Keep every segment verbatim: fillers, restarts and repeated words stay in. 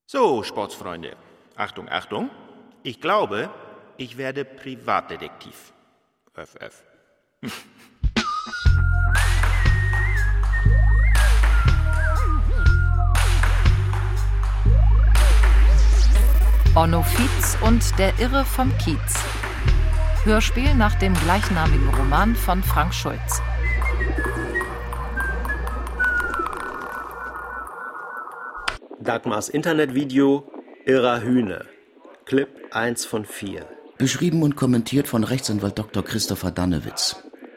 So, Sportsfreunde, Achtung, Achtung. Ich glaube, ich werde Privatdetektiv. Öff, öff. Onno Fietz und der Irre vom Kiez. Hörspiel nach dem gleichnamigen Roman von Frank Schulz. Dagmars Internetvideo Irrer Hühne. Clip eins von vier. Beschrieben und kommentiert von Rechtsanwalt Doktor Christopher Dannewitz.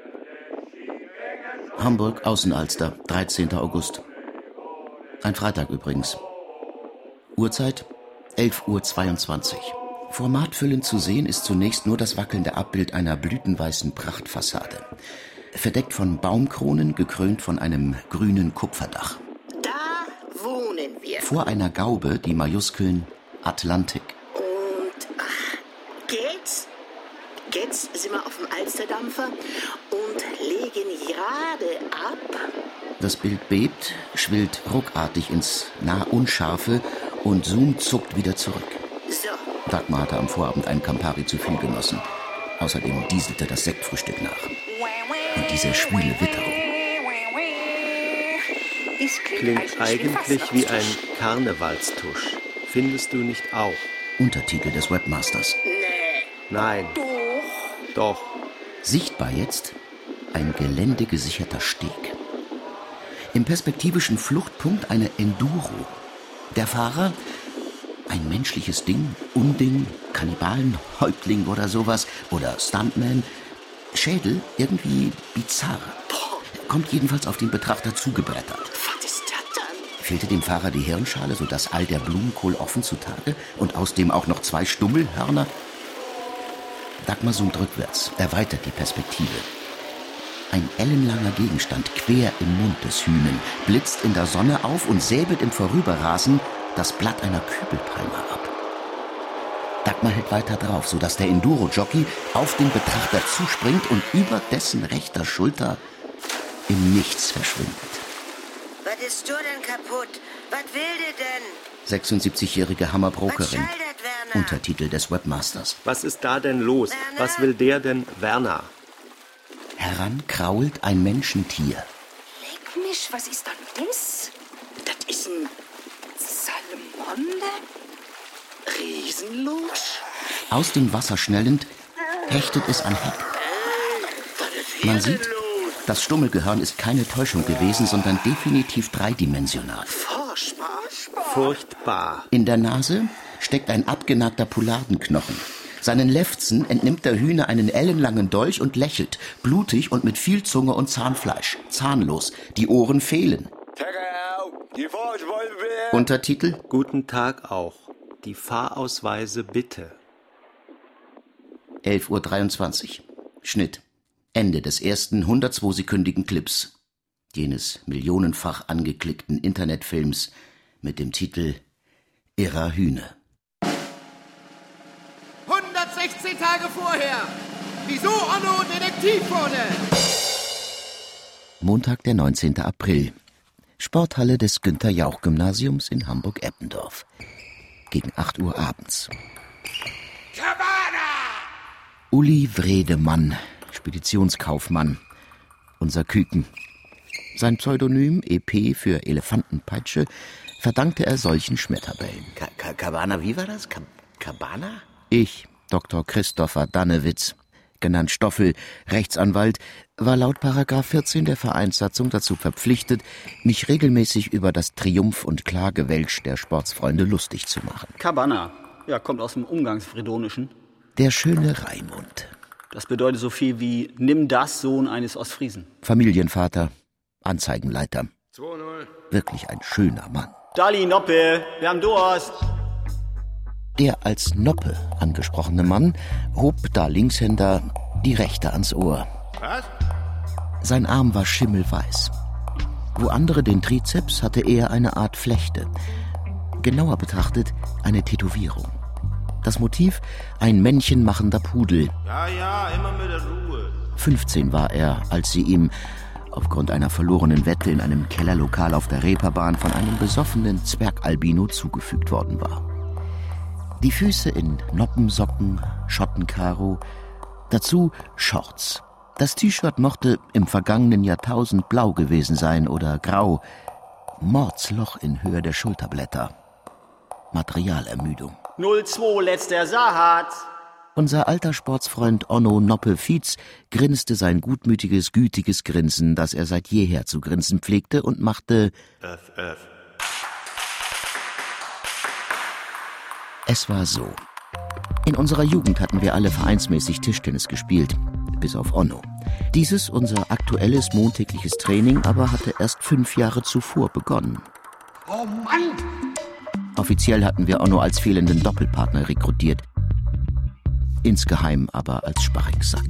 Hamburg, Außenalster, dreizehnter August. Ein Freitag übrigens. Uhrzeit elf Uhr zweiundzwanzig. Formatfüllend zu sehen ist zunächst nur das wackelnde Abbild einer blütenweißen Prachtfassade. Verdeckt von Baumkronen, gekrönt von einem grünen Kupferdach. Da wohnen wir. Vor einer Gaube die Majuskeln Atlantik. Und ach, geht's? Jetzt sind wir auf dem Alsterdampfer und legen gerade ab. Das Bild bebt, schwillt ruckartig ins Nah-Unscharfe und Zoom zuckt wieder zurück. So. Dagmar hatte am Vorabend einen Campari zu viel genossen. Außerdem dieselte das Sektfrühstück nach. Und diese schwüle Witterung. Klingt eigentlich wie ein Karnevalstusch. Findest du nicht auch? Untertitel des Webmasters. Nee. Nein. Doch. Doch. Sichtbar jetzt ein geländegesicherter Steg. Im perspektivischen Fluchtpunkt eine Enduro. Der Fahrer, ein menschliches Ding, Unding, Kannibalen, Häuptling oder sowas, oder Stuntman. Schädel irgendwie bizarr. Kommt jedenfalls auf den Betrachter zugebrettert. Was ist das dann? Fehlte dem Fahrer die Hirnschale, sodass all der Blumenkohl offen zutage und außerdem auch noch zwei Stummelhörner? Dagmar zoomt rückwärts, erweitert die Perspektive. Ein ellenlanger Gegenstand quer im Mund des Hühnen, blitzt in der Sonne auf und säbelt im Vorüberrasen das Blatt einer Kübelpalme ab. Dagmar hält weiter drauf, sodass der Enduro-Jockey auf den Betrachter zuspringt und über dessen rechter Schulter im Nichts verschwindet. Was ist du denn kaputt? Was will der denn? sechsundsiebzigjährige Hammerbrokerin. Was schaltet, Werner? Untertitel des Webmasters. Was ist da denn los? Werner? Was will der denn, Werner? Heran krault ein Menschentier. Leck mich, was ist denn das? Das ist ein Salmonde? Riesenlurch. Aus dem Wasser schnellend hechtet es an Heck. Was ist hier Man denn sieht, los? das Stummelgehirn ist keine Täuschung gewesen, sondern definitiv dreidimensional. Furchtbar. Furchtbar. In der Nase steckt ein abgenagter Poulardenknochen. Seinen Lefzen entnimmt der Hühner einen ellenlangen Dolch und lächelt, blutig und mit viel Zunge und Zahnfleisch, zahnlos. Die Ohren fehlen. Untertitel: Guten Tag auch. Die Fahrausweise bitte. elf Uhr dreiundzwanzig. Schnitt. Ende des ersten hundertzweisekündigen Clips. Jenes millionenfach angeklickten Internetfilms mit dem Titel Irrer Hühne. hundertsechzehn Tage vorher. Wieso Onno Detektiv wurde? Montag, der neunzehnten April. Sporthalle des Günther-Jauch-Gymnasiums in Hamburg-Eppendorf. Gegen acht Uhr abends. Cabana! Uli Wredemann, Speditionskaufmann. Unser Küken. Sein Pseudonym, E P für Elefantenpeitsche, verdankte er solchen Schmetterbällen. Cabana, wie war das? Cabana? Ich, Doktor Christopher Dannewitz, genannt Stoffel, Rechtsanwalt, war laut Paragraph vierzehn der Vereinssatzung dazu verpflichtet, mich regelmäßig über das Triumph- und Klagewälsch der Sportsfreunde lustig zu machen. Cabana, ja, kommt aus dem Umgangsfredonischen. Der schöne Raimund. Das bedeutet so viel wie nimm das, Sohn eines Ostfriesen. Familienvater, Anzeigenleiter. zwei null. Wirklich ein schöner Mann. Dali, Noppe, wir haben Durst. Der als Noppe angesprochene Mann hob da Linkshänder die rechte ans Ohr. Was? Sein Arm war schimmelweiß. Wo andere den Trizeps, hatte er eine Art Flechte. Genauer betrachtet eine Tätowierung. Das Motiv ein männchenmachender Pudel. Ja, ja, immer mit der Ruhe. fünfzehn war er, als sie ihm, aufgrund einer verlorenen Wette in einem Kellerlokal auf der Reeperbahn von einem besoffenen Zwergalbino zugefügt worden war. Die Füße in Noppensocken, Schottenkaro, dazu Shorts. Das T-Shirt mochte im vergangenen Jahrtausend blau gewesen sein oder grau. Mordsloch in Höhe der Schulterblätter. Materialermüdung. null zwei, letzter Sahat. Unser alter Sportsfreund Onno Noppe Fietz grinste sein gutmütiges, gütiges Grinsen, das er seit jeher zu grinsen pflegte, und machte Öff, öff. Es war so. In unserer Jugend hatten wir alle vereinsmäßig Tischtennis gespielt, bis auf Onno. Dieses, unser aktuelles montägliches Training, aber hatte erst fünf Jahre zuvor begonnen. Oh Mann! Offiziell hatten wir Onno als fehlenden Doppelpartner rekrutiert. Insgeheim aber als Sparringssack.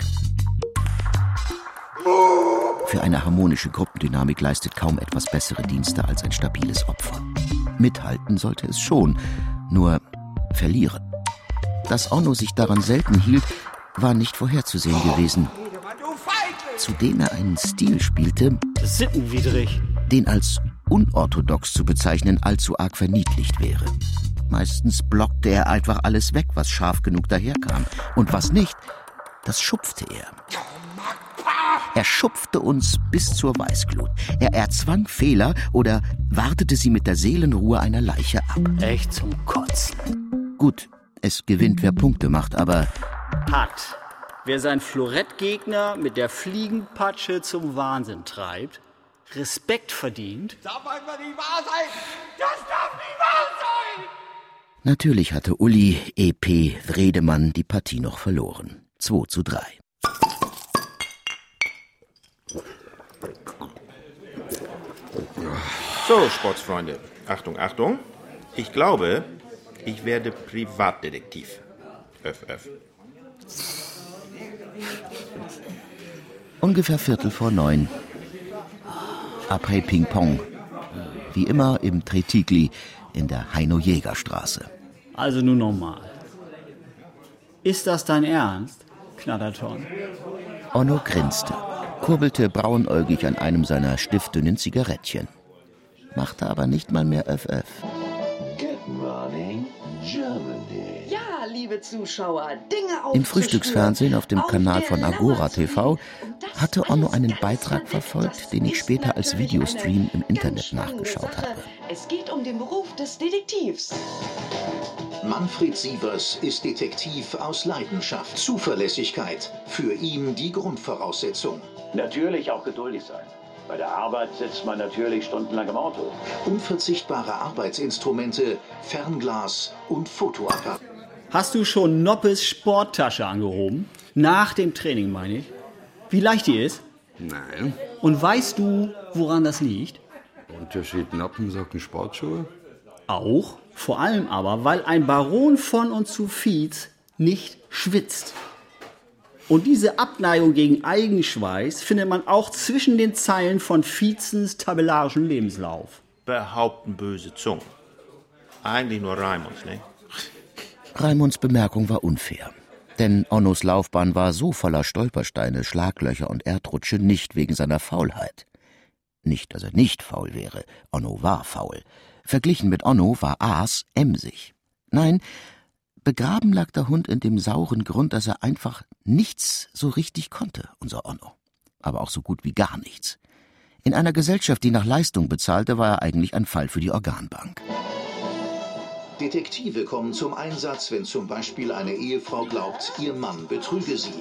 Für eine harmonische Gruppendynamik leistet kaum etwas bessere Dienste als ein stabiles Opfer. Mithalten sollte es schon, nur verlieren. Dass Onno sich daran selten hielt, war nicht vorherzusehen gewesen. Zudem er einen Stil spielte, Sittenwidrig. den als unorthodox zu bezeichnen allzu arg verniedlicht wäre. Meistens blockte er einfach alles weg, was scharf genug daherkam. Und was nicht, das schupfte er. Er schupfte uns bis zur Weißglut. Er erzwang Fehler oder wartete sie mit der Seelenruhe einer Leiche ab. Echt zum Kotzen. Gut, es gewinnt, wer Punkte macht, aber Hat. Wer seinen Florettgegner mit der Fliegenpatsche zum Wahnsinn treibt, Respekt verdient. Darf einfach nicht wahr sein! Das darf nicht wahr sein! natürlich hatte Uli E P Wredemann die Partie noch verloren. zwei zu drei. So, Sportsfreunde, Achtung, Achtung. Ich glaube, ich werde Privatdetektiv. Öff, öff. Ungefähr Viertel vor neun. Après Ping-Pong. Wie immer im Tretigli in der Heino-Jäger-Straße. Also nun nochmal. Ist das dein Ernst, Knatterton? Onno grinste, kurbelte braunäugig an einem seiner stiftdünnen Zigarettchen. Machte aber nicht mal mehr öff, öff. Good morning, Germany. Ja, liebe Zuschauer, Dinge Im Frühstücksfernsehen auf dem Kanal von Agora T V hatte Onno einen Beitrag verfolgt, den ich später als Videostream im Internet nachgeschaut habe. Es geht um den Beruf des Detektivs. Manfred Sievers ist Detektiv aus Leidenschaft. Zuverlässigkeit, für ihn die Grundvoraussetzung. Natürlich auch geduldig sein. Bei der Arbeit sitzt man natürlich stundenlang im Auto. Unverzichtbare Arbeitsinstrumente, Fernglas und Fotoapparat. Hast du schon Noppes Sporttasche angehoben? Nach dem Training, meine ich. Wie leicht die ist? Nein. Und weißt du, woran das liegt? Unterschied Noppensocken, Sportschuhe? Auch, vor allem aber, weil ein Baron von und zu Fietz nicht schwitzt. Und diese Abneigung gegen Eigenschweiß findet man auch zwischen den Zeilen von Vietzens tabellarischen Lebenslauf. Behaupten böse Zungen. Eigentlich nur Raimunds, ne? Raimunds Bemerkung war unfair. Denn Onnos Laufbahn war so voller Stolpersteine, Schlaglöcher und Erdrutsche nicht wegen seiner Faulheit. Nicht, dass er nicht faul wäre. Onno war faul. Verglichen mit Onno war Aas emsig. Nein, begraben lag der Hund in dem sauren Grund, dass er einfach nichts so richtig konnte, unser Onno. Aber auch so gut wie gar nichts. In einer Gesellschaft, die nach Leistung bezahlte, war er eigentlich ein Fall für die Organbank. Detektive kommen zum Einsatz, wenn zum Beispiel eine Ehefrau glaubt, ihr Mann betrüge sie.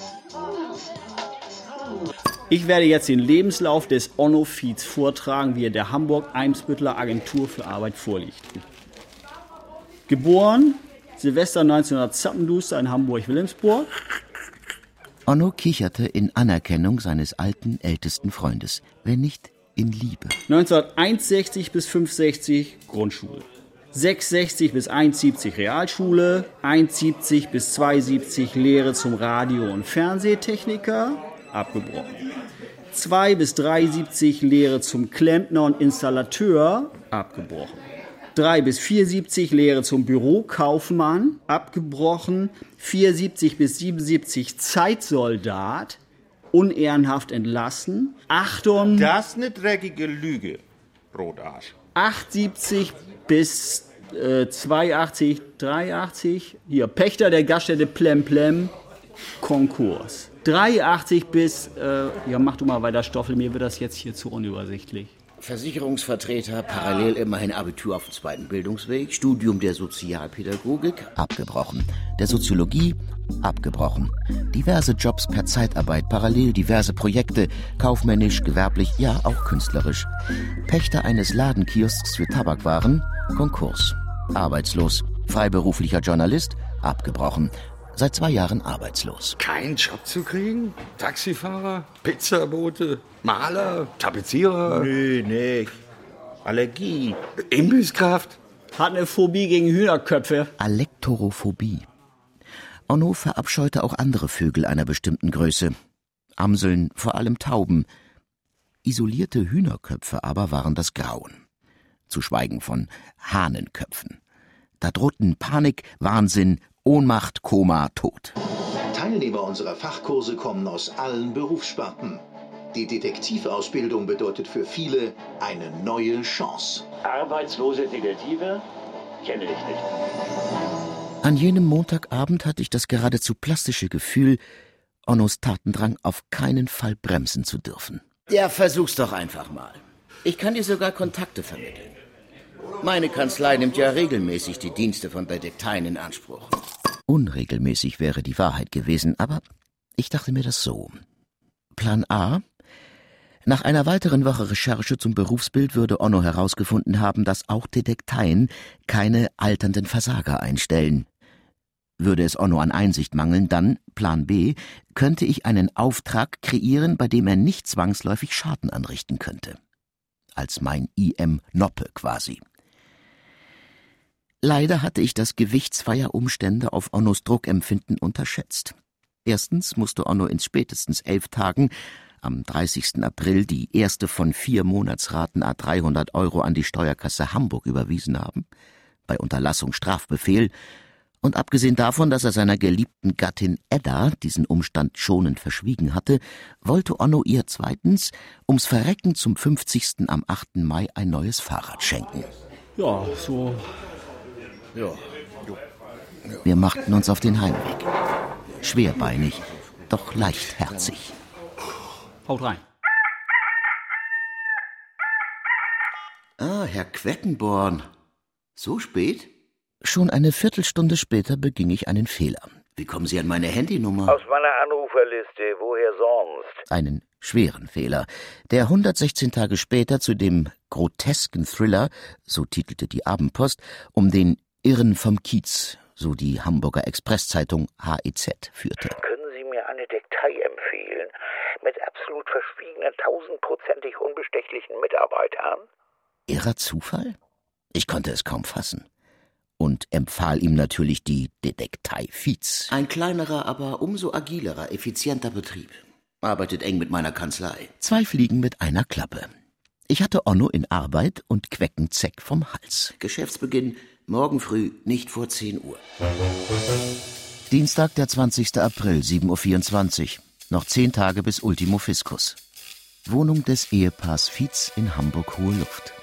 Ich werde jetzt den Lebenslauf des Onno Fietz vortragen, wie er der Hamburg-Eimsbütteler Agentur für Arbeit vorliegt. Geboren Silvester neunzehnhundert Zappenduster in Hamburg-Wilhelmsburg. Onno kicherte in Anerkennung seines alten, ältesten Freundes, wenn nicht in Liebe. neunzehnhunderteinundsechzig bis fünfundsechzig Grundschule. sechshundertsechzig bis hundertsiebzig Realschule, hundertsiebzig bis zweihundertsiebzig Lehre zum Radio- und Fernsehtechniker, abgebrochen. zwei bis dreihundertsiebzig Lehre zum Klempner und Installateur, abgebrochen. drei bis vierundsiebzig Lehre zum Bürokaufmann, abgebrochen. vierundsiebzig bis siebenundsiebzig Zeitsoldat, unehrenhaft entlassen. Achtung! Das ist eine dreckige Lüge, Brotarsch. achtundsiebzig bis äh, zweiundachtzig, dreiundachtzig. Hier, Pächter der Gaststätte Plem Plem, Konkurs. dreiundachtzig bis, äh, ja mach du mal weiter, Stoffel, mir wird das jetzt hier zu unübersichtlich. Versicherungsvertreter, parallel immerhin Abitur auf dem zweiten Bildungsweg, Studium der Sozialpädagogik, abgebrochen. Der Soziologie, abgebrochen. Diverse Jobs per Zeitarbeit, parallel diverse Projekte, kaufmännisch, gewerblich, ja auch künstlerisch. Pächter eines Ladenkiosks für Tabakwaren, Konkurs. Arbeitslos. Freiberuflicher Journalist, abgebrochen. Seit zwei Jahren arbeitslos. Keinen Job zu kriegen? Taxifahrer, Pizzabote, Maler, Tapezierer? Nö, nicht. Allergie. Imbisskraft? Hat eine Phobie gegen Hühnerköpfe. Alektorophobie. Onno verabscheute auch andere Vögel einer bestimmten Größe. Amseln, vor allem Tauben. Isolierte Hühnerköpfe aber waren das Grauen. Zu schweigen von Hahnenköpfen. Da drohten Panik, Wahnsinn, Ohnmacht, Koma, Tod. Teilnehmer unserer Fachkurse kommen aus allen Berufssparten. Die Detektivausbildung bedeutet für viele eine neue Chance. Arbeitslose Detektive? Kenne ich nicht. An jenem Montagabend hatte ich das geradezu plastische Gefühl, Onnos Tatendrang auf keinen Fall bremsen zu dürfen. Ja, versuch's doch einfach mal. Ich kann dir sogar Kontakte vermitteln. Meine Kanzlei nimmt ja regelmäßig die Dienste von Detekteien in Anspruch. Unregelmäßig wäre die Wahrheit gewesen, aber ich dachte mir das so. Plan A: Nach einer weiteren Woche Recherche zum Berufsbild würde Onno herausgefunden haben, dass auch Detekteien keine alternden Versager einstellen. Würde es Onno an Einsicht mangeln, dann, Plan B, könnte ich einen Auftrag kreieren, bei dem er nicht zwangsläufig Schaden anrichten könnte. Als mein I M Noppe quasi. Leider hatte ich das Gewicht zweier Umstände auf Onnos Druckempfinden unterschätzt. Erstens musste Onno in spätestens elf Tagen, am dreißigsten April, die erste von vier Monatsraten à dreihundert Euro an die Steuerkasse Hamburg überwiesen haben, bei Unterlassung Strafbefehl, und abgesehen davon, dass er seiner geliebten Gattin Edda diesen Umstand schonend verschwiegen hatte, wollte Onno ihr zweitens ums Verrecken zum fünfzigsten am achten Mai ein neues Fahrrad schenken. Ja, so... Ja. Wir machten uns auf den Heimweg. Schwerbeinig, doch leichtherzig. Haut rein. Ah, Herr Queckenborn. So spät? Schon eine Viertelstunde später beging ich einen Fehler. Wie kommen Sie an meine Handynummer? Aus meiner Anruferliste, woher sonst? Einen schweren Fehler, der hundertsechzehn Tage später zu dem grotesken Thriller, so titelte die Abendpost, um den Irren vom Kiez, so die Hamburger Expresszeitung H E Z führte. Können Sie mir eine Detektei empfehlen, mit absolut verschwiegenen, tausendprozentig unbestechlichen Mitarbeitern? Irrer Zufall? Ich konnte es kaum fassen. Und empfahl ihm natürlich die Detektei Fietz. Ein kleinerer, aber umso agilerer, effizienter Betrieb. Arbeitet eng mit meiner Kanzlei. Zwei Fliegen mit einer Klappe. Ich hatte Onno in Arbeit und Queckenzeck vom Hals. Geschäftsbeginn morgen früh, nicht vor zehn Uhr. Dienstag, der zwanzigsten April, sieben Uhr vierundzwanzig. Noch zehn Tage bis Ultimo Fiscus. Wohnung des Ehepaars Fietz in Hamburg-Hohe Luft.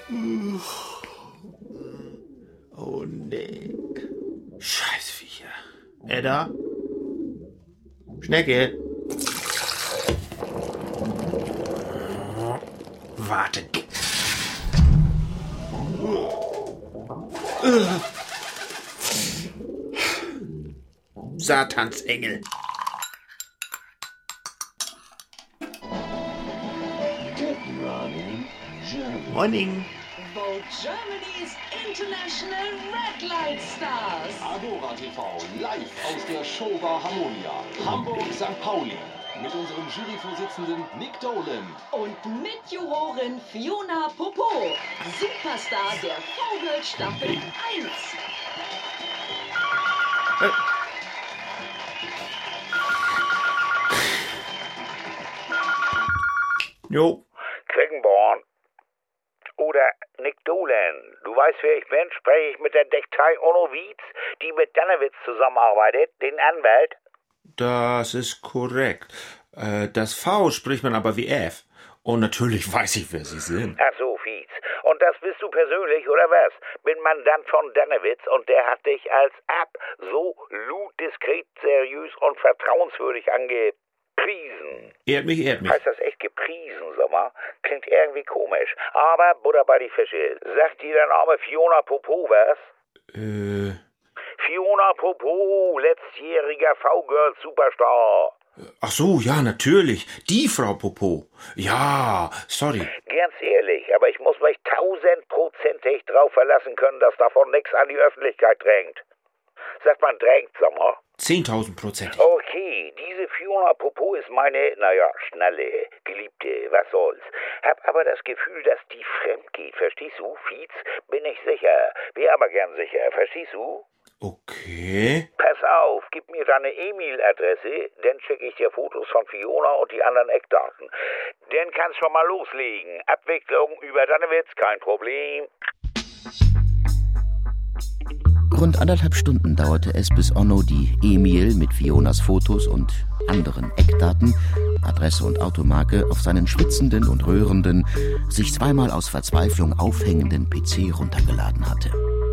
Oh, nee. Scheißviecher. Edda? Schnecke? Warte, du. Satansengel. Morning. Vogue Germany's International Red Light Stars. Adora T V, live aus der Showbar Harmonia, Hamburg Sankt Pauli. Mit unserem Juryvorsitzenden Nick Dolan. Und mit Jurorin Fiona Popo. Superstar der Vogel Staffel eins. Äh. Jo. Queckenborn. Oder Nick Dolan. Du weißt, wer ich bin? Spreche ich mit der Detektei Onno Wietz, die mit Danewitz zusammenarbeitet, den Anwalt? Das ist korrekt. Äh, das V spricht man aber wie F. Und natürlich weiß ich, wer Sie sind. Ach so, Fietz. Und das bist du persönlich, oder was? Bin Mandant von Dannewitz und der hat dich als absolut diskret, seriös und vertrauenswürdig angepriesen. Ehrt mich, ehrt mich. Heißt das echt gepriesen, sag mal? Klingt irgendwie komisch. Aber Butter bei die Fische. Sagt dir der Name Fiona Popo was? Äh... Fiona Popo, letztjähriger V-Girl-Superstar. Ach so, ja, natürlich. Die Frau Popo. Ja, sorry. Ganz ehrlich, aber ich muss mich tausendprozentig drauf verlassen können, dass davon nichts an die Öffentlichkeit drängt. Sagt man drängt, sag mal. Zehntausend Prozent. Okay, diese Fiona Popo ist meine, naja, schnalle, Geliebte, was soll's. Hab aber das Gefühl, dass die fremd geht, verstehst du, Fietz? Bin ich sicher. Wär aber gern sicher, verstehst du? Okay. Pass auf, gib mir deine E-Mail-Adresse, dann schicke ich dir Fotos von Fiona und die anderen Eckdaten. Dann kannst schon mal loslegen. Abwicklung über Dannewitz, kein Problem. Rund anderthalb Stunden dauerte es, bis Onno die E-Mail mit Fionas Fotos und anderen Eckdaten, Adresse und Automarke, auf seinen schwitzenden und rührenden, sich zweimal aus Verzweiflung aufhängenden P C runtergeladen hatte.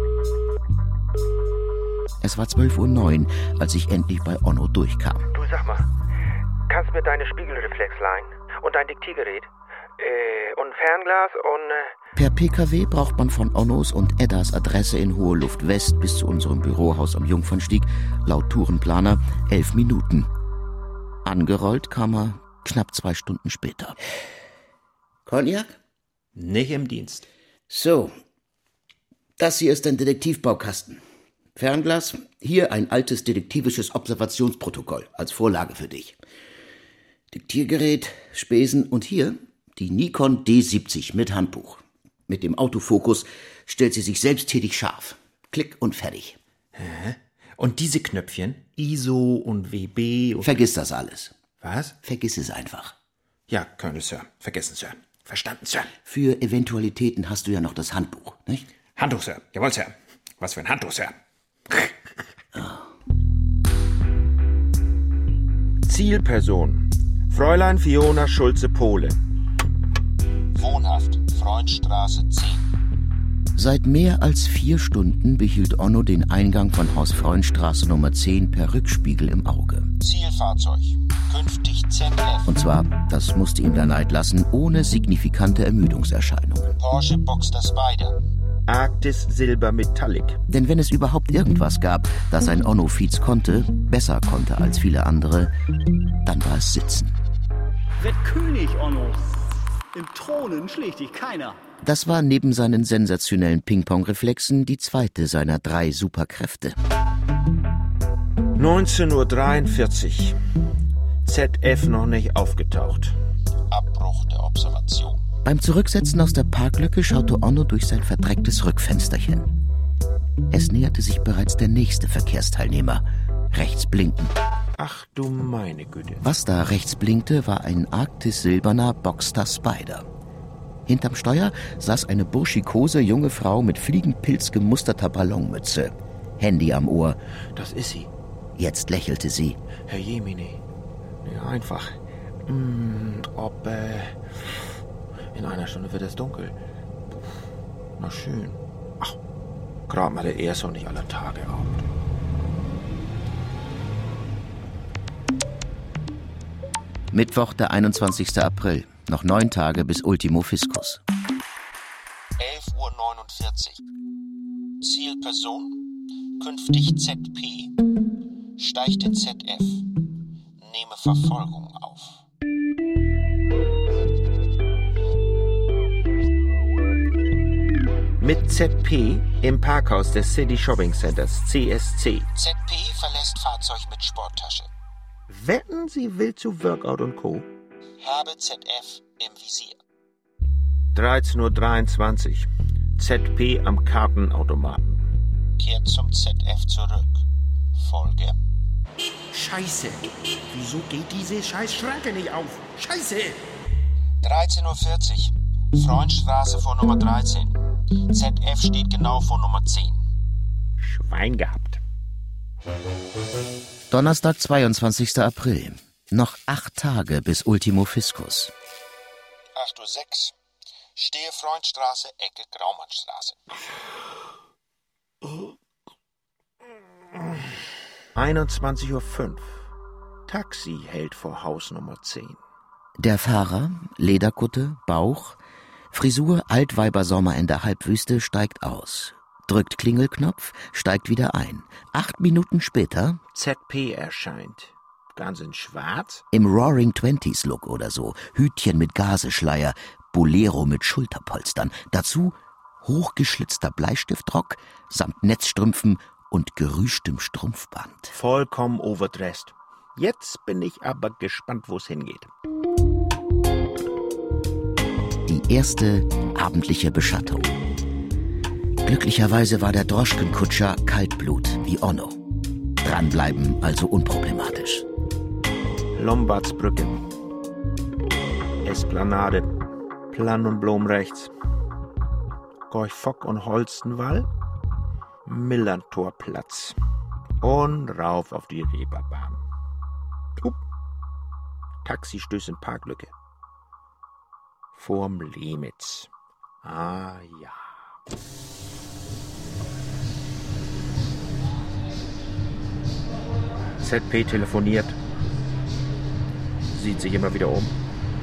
Es war zwölf Uhr neun, als ich endlich bei Onno durchkam. Du, sag mal, kannst mir deine Spiegelreflex leihen und dein Diktiergerät äh, und Fernglas und... Äh Per P K W braucht man von Onnos und Eddas Adresse in Hohe Luft West bis zu unserem Bürohaus am Jungfernstieg, laut Tourenplaner, elf Minuten. Angerollt kam er knapp zwei Stunden später. Cognac? Nicht im Dienst. So, das hier ist ein Detektivbaukasten. Fernglas, hier ein altes detektivisches Observationsprotokoll als Vorlage für dich. Diktiergerät, Spesen und hier die Nikon D siebzig mit Handbuch. Mit dem Autofokus stellt sie sich selbsttätig scharf. Klick und fertig. Hä? Und diese Knöpfchen, I S O und W B und... Vergiss das alles. Was? Vergiss es einfach. Ja, Colonel Sir. Vergessen, Sir. Verstanden, Sir. Für Eventualitäten hast du ja noch das Handbuch, nicht? Handtuch, Sir. Jawohl, Sir. Was für ein Handtuch, Sir. Zielperson: Fräulein Fiona Schulze-Pohle. Wohnhaft, Freundstraße zehn. Seit mehr als vier Stunden behielt Onno den Eingang von Haus Freundstraße Nummer zehn per Rückspiegel im Auge. Zielfahrzeug, künftig Z F. Und zwar, das musste ihm der Neid lassen, ohne signifikante Ermüdungserscheinungen. Porsche Boxster Spider. Arktis Silber Metallic. Denn wenn es überhaupt irgendwas gab, das ein Onno Fietz konnte, besser konnte als viele andere, dann war es Sitzen. Werd König, Onno. Im Thronen schlägt dich keiner. Das war neben seinen sensationellen Ping-Pong-Reflexen die zweite seiner drei Superkräfte. neunzehn Uhr dreiundvierzig. Z F noch nicht aufgetaucht. Abbruch der Observation. Beim Zurücksetzen aus der Parklücke schaute Onno durch sein verdrecktes Rückfensterchen. Es näherte sich bereits der nächste Verkehrsteilnehmer. Rechts blinken. Ach du meine Güte. Was da rechts blinkte, war ein arktis-silberner Boxster Spider. Hinterm Steuer saß eine burschikose junge Frau mit Fliegenpilz gemusterter Ballonmütze. Handy am Ohr. Das ist sie. Jetzt lächelte sie. Herr Jemine. Ja, einfach. Hm, ob, äh... In einer Stunde wird es dunkel. Na schön. Ach, gerade mal der erste und nicht aller Tage Abend. Mittwoch, der einundzwanzigster April. Noch neun Tage bis Ultimo Fiscus. elf Uhr neunundvierzig. Zielperson, künftig Z P, steigt in Z F, nehme Verfolgung auf. Mit Z P im Parkhaus des City Shopping Centers, C S C. Z P verlässt Fahrzeug mit Sporttasche. Wetten, sie will zu Workout und Co. Habe Z F im Visier. dreizehn Uhr dreiundzwanzig. Z P am Kartenautomaten. Kehrt zum Z F zurück. Folge. Scheiße. Wieso geht diese scheiß Schranke nicht auf? Scheiße. dreizehn Uhr vierzig. Freundstraße vor Nummer dreizehn. Z F steht genau vor Nummer zehn. Schwein gehabt. Donnerstag, zweiundzwanzigster April. Noch acht Tage bis Ultimo Fiscus. acht Uhr sechs. Stehe Freundstraße, Ecke Graumannstraße. einundzwanzig Uhr fünf. Taxi hält vor Haus Nummer zehn. Der Fahrer, Lederkutte, Bauch, Frisur Altweibersommer in der Halbwüste, steigt aus. Drückt Klingelknopf, steigt wieder ein. Acht Minuten später Z P erscheint. Ganz in schwarz? Im Roaring Twenties Look oder so. Hütchen mit Gaseschleier, Bolero mit Schulterpolstern. Dazu hochgeschlitzter Bleistiftrock samt Netzstrümpfen und gerüschtem Strumpfband. Vollkommen overdressed. Jetzt bin ich aber gespannt, wo es hingeht. Die erste abendliche Beschattung. Glücklicherweise war der Droschkenkutscher Kaltblut wie Onno. Dranbleiben also unproblematisch. Lombardsbrücke. Esplanade. Plan und Blom rechts. Gorch-Fock und Holstenwall. Millantorplatz. Und rauf auf die Reeperbahn. Hup. Taxi stößt in Parklücke. Vorm Lemitz. Ah ja. Z P telefoniert. Sieht sich immer wieder um.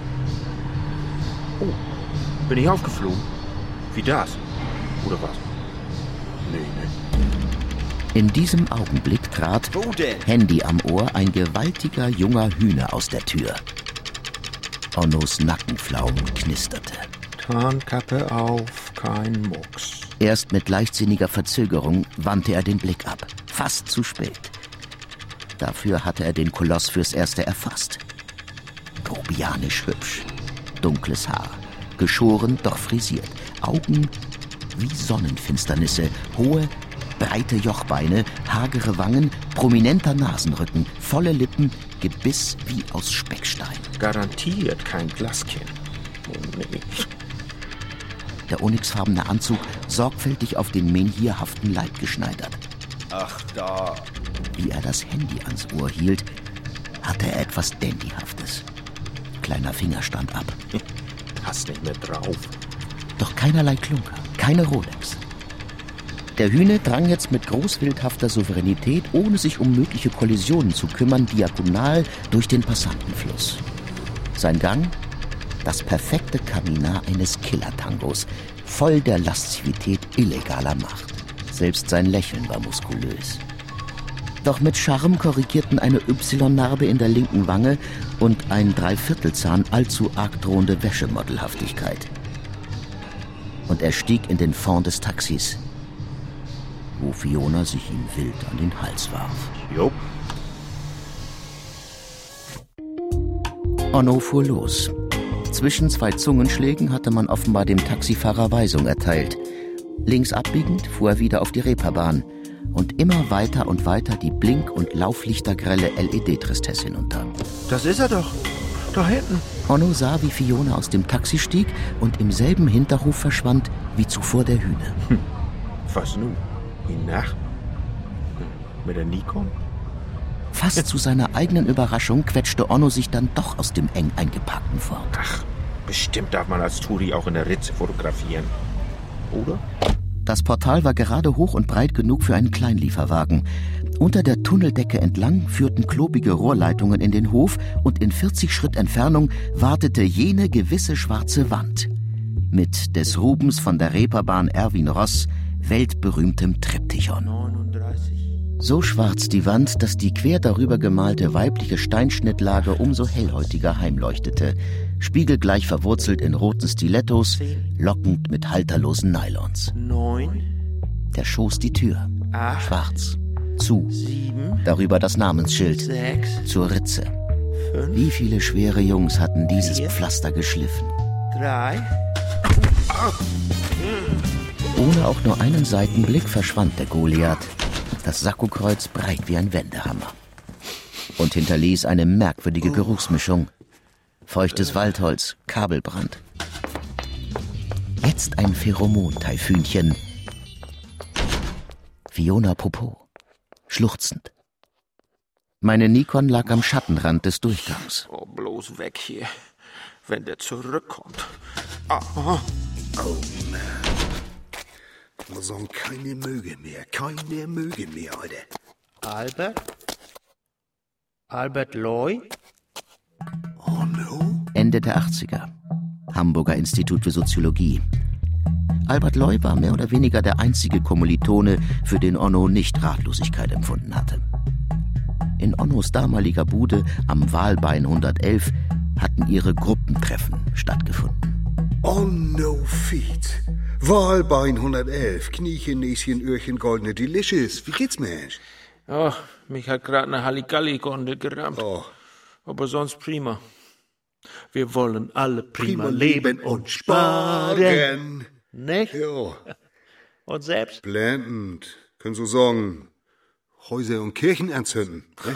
Oh, bin ich aufgeflogen? Wie das? Oder was? Nee, nee. In diesem Augenblick trat, Handy am Ohr, ein gewaltiger junger Hühner aus der Tür. Onnos Nackenflaumen knisterte. Tarnkappe auf, kein Mucks. Erst mit leichtsinniger Verzögerung wandte er den Blick ab. Fast zu spät. Dafür hatte er den Koloss fürs Erste erfasst. Grobianisch hübsch. Dunkles Haar. Geschoren, doch frisiert. Augen wie Sonnenfinsternisse. Hohe, breite Jochbeine, hagere Wangen, prominenter Nasenrücken, volle Lippen, Gebiss wie aus Speckstein. Garantiert kein Glaskinn. Oh, nee. Der onyxfarbene Anzug sorgfältig auf den menhirhaften Leib geschneidert. Ach da. Wie er das Handy ans Ohr hielt, hatte er etwas Dandyhaftes. Kleiner Finger stand ab. Passt nicht mehr drauf. Doch keinerlei Klunker, keine Rolex. Der Hühne drang jetzt mit großwildhafter Souveränität, ohne sich um mögliche Kollisionen zu kümmern, diagonal durch den Passantenfluss. Sein Gang? Das perfekte Kaminar eines Killertangos, voll der Laszivität illegaler Macht. Selbst sein Lächeln war muskulös. Doch mit Charme korrigierten eine Y-Narbe in der linken Wange und ein Dreiviertelzahn allzu arg drohende Wäschemodelhaftigkeit. Und er stieg in den Fond des Taxis, wo Fiona sich ihm wild an den Hals warf. Jo. Onno fuhr los. Zwischen zwei Zungenschlägen hatte man offenbar dem Taxifahrer Weisung erteilt. Links abbiegend fuhr er wieder auf die Reeperbahn und immer weiter und weiter die Blink- und Lauflichtergrelle L E D-Tristesse hinunter. Das ist er doch. Da hinten. Onno sah, wie Fiona aus dem Taxi stieg und im selben Hinterhof verschwand wie zuvor der Hühne. Hm. Was nun? Hinach? Hm. Mit der Nikon? Fast zu seiner eigenen Überraschung quetschte Onno sich dann doch aus dem eng eingepackten fort. Ach, bestimmt darf man als Touri auch in der Ritze fotografieren. Oder? Das Portal war gerade hoch und breit genug für einen Kleinlieferwagen. Unter der Tunneldecke entlang führten klobige Rohrleitungen in den Hof und in vierzig Schritt Entfernung wartete jene gewisse schwarze Wand. Mit des Rubens von der Reeperbahn Erwin Ross weltberühmtem Triptychon. So schwarz die Wand, dass die quer darüber gemalte weibliche Steinschnittlage umso hellhäutiger heimleuchtete, spiegelgleich verwurzelt in roten Stilettos, lockend mit halterlosen Nylons. Neun. Der Schoß die Tür. Acht. Schwarz. Zu. Sieben. Darüber das Namensschild. Sechs. Zur Ritze. Fünf. Wie viele schwere Jungs hatten dieses Vier. Pflaster geschliffen? Drei. Ohne auch nur einen Seitenblick verschwand der Goliath, das Sakkokreuz breit wie ein Wendehammer, und hinterließ eine merkwürdige Geruchsmischung. Feuchtes Waldholz, Kabelbrand. Jetzt ein Pheromon-Taifünchen. Fiona Popo, schluchzend. Meine Nikon lag am Schattenrand des Durchgangs. Oh, bloß weg hier, wenn der zurückkommt. Aha. Oh, Mann. Wir sagen keine Möge mehr, keine Möge mehr, Alter. Albert? Albert Loy? Oh, no. Ende der achtziger. Hamburger Institut für Soziologie. Albert Loy war mehr oder weniger der einzige Kommilitone, für den Onno nicht Ratlosigkeit empfunden hatte. In Onnos damaliger Bude am Wahlbein hundertelf hatten ihre Gruppentreffen stattgefunden. Onno Fiet. Wahlbein hundertelf, Kniechen, Näschen, Öhrchen, goldene Delicious. Wie geht's, Mensch? Oh, mich hat gerade eine Halligalli-Gondel gerammt. Oh. Aber sonst prima. Wir wollen alle prima, Prima leben leben und sparen. Nicht? Ja. Und selbst? Blendend. Können so sagen, Häuser und Kirchen entzünden. Ne?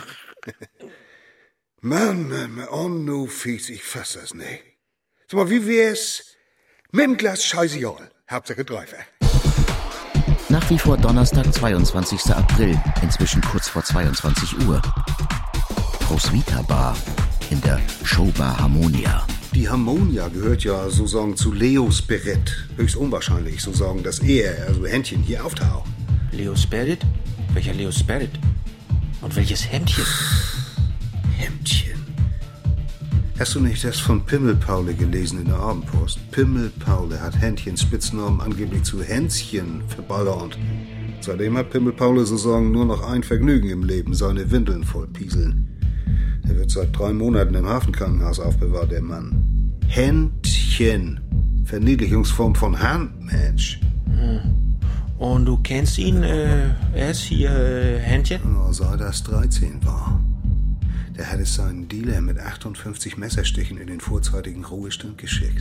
Mann, Mann, Mann, Onno Fiet, ich fass das nicht. Sag mal, wie wär's mit dem Glas Scheißeol? Hauptsache Dreifer. Nach wie vor Donnerstag, zweiundzwanzigster April, inzwischen kurz vor zweiundzwanzig Uhr. Roswitha Bar in der Showbar Harmonia. Die Harmonia gehört ja sozusagen zu Leo Spirit. Höchst unwahrscheinlich sozusagen, dass er, also Händchen, hier auftaucht. Leo Spirit? Welcher Leo Spirit? Und welches Hemdchen? Hemdchen. Hast du nicht das von Pimmelpaule gelesen in der Abendpost? Pimmelpaule hat Händchens Spitznamen angeblich zu Hänschen verballert. Seitdem hat Pimmelpaule sozusagen nur noch ein Vergnügen im Leben, seine Windeln voll pieseln. Er wird seit drei Monaten im Hafenkrankenhaus aufbewahrt, der Mann. Händchen. Verniedlichungsform von Hand, Mensch. Und du kennst ihn, äh, er ist hier äh, Händchen? Oh, seit er dreizehn war. Der hat es seinen Dealer mit achtundfünfzig Messerstichen in den vorzeitigen Ruhestand geschickt.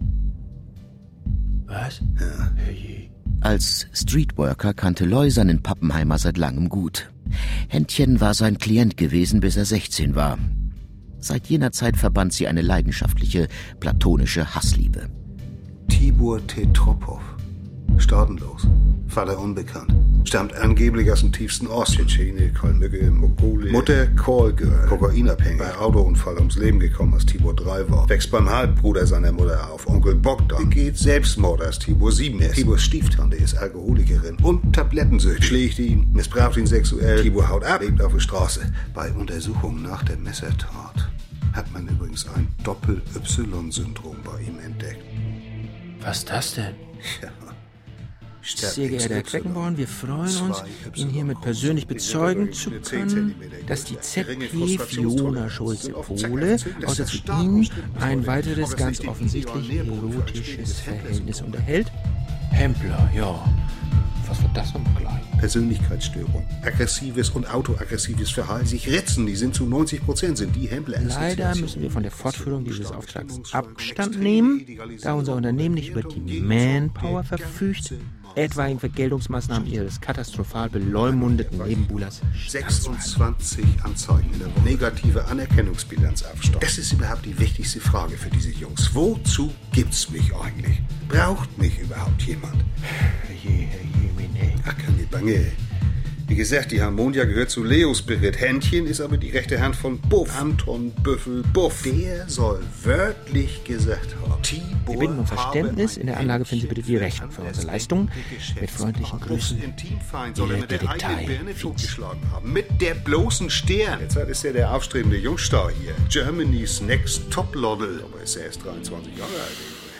Was? Ja. Als Streetworker kannte Loy seinen Pappenheimer seit langem gut. Händchen war sein Klient gewesen, bis er sechzehn war. Seit jener Zeit verband sie eine leidenschaftliche, platonische Hassliebe. Tibor Tetropov. Staatenlos. Vater unbekannt. Stammt angeblich aus dem tiefsten Osten. Tschetschene, Kalmücke, Mongolien. Mutter Callgirl. Kokainabhängig. Bei Autounfall ums Leben gekommen, als Tibor drei war. Wächst beim Halbbruder seiner Mutter auf. Onkel Bogdan begeht Selbstmord, als Tibor sieben ist. Tibors Stieftante ist Alkoholikerin und tablettensüchtig. Schlägt ihn, missbraucht ihn sexuell. Tibor haut ab, lebt auf der Straße. Bei Untersuchungen nach der Messertat hat man übrigens ein Doppel-Y-Syndrom bei ihm entdeckt. Was ist das denn? Ja. Sehr geehrter Herr Queckenborn, wir freuen uns, Ihnen hiermit persönlich bezeugen zu können, dass die Z P Fiona Schulze-Pohle außer zu Ihnen ein weiteres ganz offensichtlich erotisches Verhältnis unterhält. Hempler, ja. Was wird das nochmal gleich? Persönlichkeitsstörung, aggressives und autoaggressives Verhalten, sich ritzen, die sind zu neunzig Prozent sind die Hempler. Leider müssen wir von der Fortführung dieses Auftrags Abstand nehmen, da unser Unternehmen nicht über die Manpower verfügt, etwaigen Vergeltungsmaßnahmen ihres katastrophal beleumundeten Nebenbuhlers. sechsundzwanzig Anzeigen in der Woche. Negative Anerkennungsbilanz aufstocken. Das ist überhaupt die wichtigste Frage für diese Jungs. Wozu gibt's mich eigentlich? Braucht mich überhaupt jemand? Herrje, herrje, meine. Ach, keine Bange. Wie gesagt, die Harmonia gehört zu Leo Spirit. Händchen ist aber die rechte Hand von Buff. Anton Büffel Buff. Der soll wörtlich gesagt haben. Wir bitten um Verständnis. In der Anlage finden Sie bitte die Rechnung für unsere Leistungen. Mit freundlichen Grüßen, Ihre Detektei. Mit der bloßen Stirn. Jetzt ist er der aufstrebende Jungstar hier. Germany's Next Top-Model. Aber ist er erst dreiundzwanzig Jahre alt.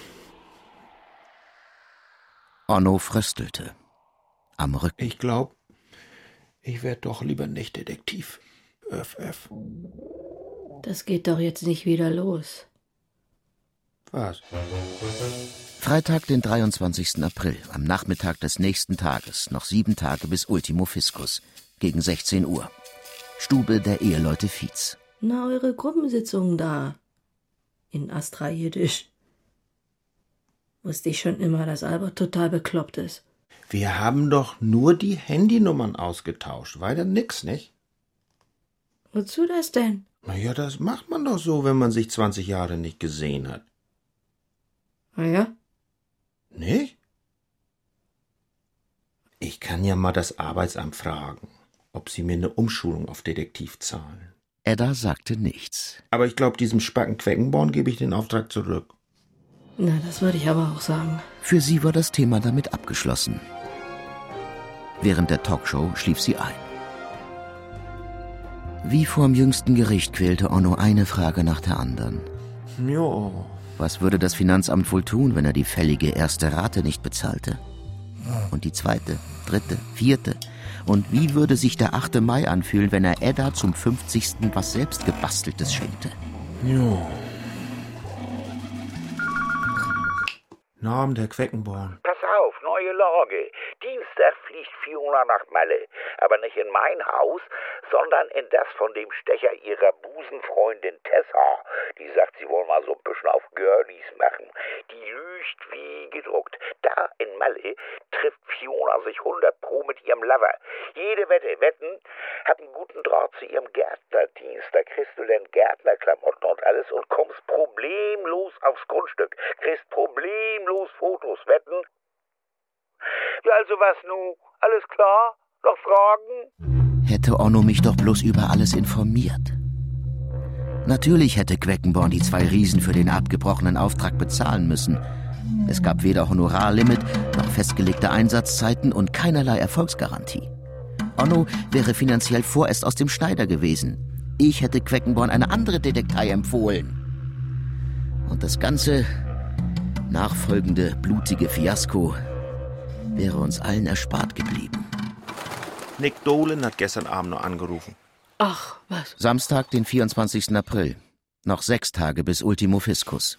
Onno fröstelte. Am Rücken. Ich glaube, ich werde doch lieber nicht Detektiv. Öff, öff. Das geht doch jetzt nicht wieder los. Was? Freitag, den dreiundzwanzigsten April, am Nachmittag des nächsten Tages, noch sieben Tage bis Ultimo Fiscus, gegen sechzehn Uhr. Stube der Eheleute Fietz. Na, eure Gruppensitzung da. In Astra Jiddisch. Wusste ich schon immer, dass Albert total bekloppt ist. Wir haben doch nur die Handynummern ausgetauscht. Weiter nix, nicht? Wozu das denn? Na ja, das macht man doch so, wenn man sich zwanzig Jahre nicht gesehen hat. Na ja? Nicht? Ich kann ja mal das Arbeitsamt fragen. ob Sie mir eine Umschulung auf Detektiv zahlen. Edda sagte nichts. Aber ich glaube, diesem Spacken Queckenborn gebe ich den Auftrag zurück. Na, das würde ich aber auch sagen. Für sie war das Thema damit abgeschlossen. Während der Talkshow schlief sie ein. Wie vorm jüngsten Gericht quälte Onno eine Frage nach der anderen. Jo. Was würde das Finanzamt wohl tun, wenn er die fällige erste Rate nicht bezahlte? Und die zweite, dritte, vierte? Und wie würde sich der achte Mai anfühlen, wenn er Edda zum fünfzigsten was selbstgebasteltes schenkte? Jo. Namen der Queckenborn. Pass auf, neue Lage. Dienstag fliegt Fiona nach Malle. Aber nicht in mein Haus, sondern in das von dem Stecher ihrer Busenfreundin Tessa. Die sagt, sie wollen mal so ein bisschen auf Girlies machen. Die lügt wie gedruckt. Da in Malle trifft Fiona sich hundert Pro mit ihrem Lover. Jede Wette, Wetten, hat einen guten Draht zu ihrem Gärtnerdienst. Da kriegst du dann Gärtnerklamotten und alles und kommst problemlos aufs Grundstück. Kriegst problemlos Fotos, Wetten. Ja, also was nu? Alles klar? Noch Fragen? Hätte Onno mich doch bloß über alles informiert. Natürlich hätte Queckenborn die zwei Riesen für den abgebrochenen Auftrag bezahlen müssen. Es gab weder Honorarlimit noch festgelegte Einsatzzeiten und keinerlei Erfolgsgarantie. Onno wäre finanziell vorerst aus dem Schneider gewesen. Ich hätte Queckenborn eine andere Detektei empfohlen. Und das ganze nachfolgende blutige Fiasko wäre uns allen erspart geblieben. Nick Dolan hat gestern Abend noch angerufen. Ach, was? Samstag, den vierundzwanzigsten April. Noch sechs Tage bis Ultimo Fiscus.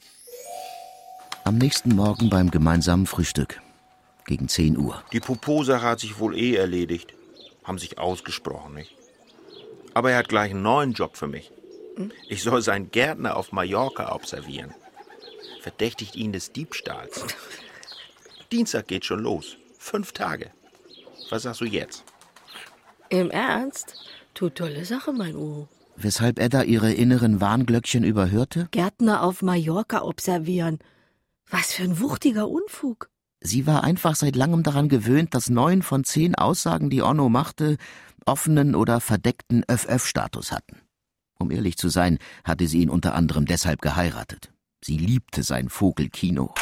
Am nächsten Morgen beim gemeinsamen Frühstück. Gegen zehn Uhr. Die Popo-Sache hat sich wohl eh erledigt. Haben sich ausgesprochen, nicht? Aber er hat gleich einen neuen Job für mich. Ich soll seinen Gärtner auf Mallorca observieren. Verdächtigt ihn des Diebstahls. Dienstag geht schon los. Fünf Tage. Was sagst du jetzt? Im Ernst? Tu tolle Sache, mein Uhu. Weshalb Edda ihre inneren Warnglöckchen überhörte? Gärtner auf Mallorca observieren. Was für ein wuchtiger Unfug. Sie war einfach seit langem daran gewöhnt, dass neun von zehn Aussagen, die Onno machte, offenen oder verdeckten Öff-Öff-Status hatten. Um ehrlich zu sein, hatte sie ihn unter anderem deshalb geheiratet. Sie liebte sein Vogelkino.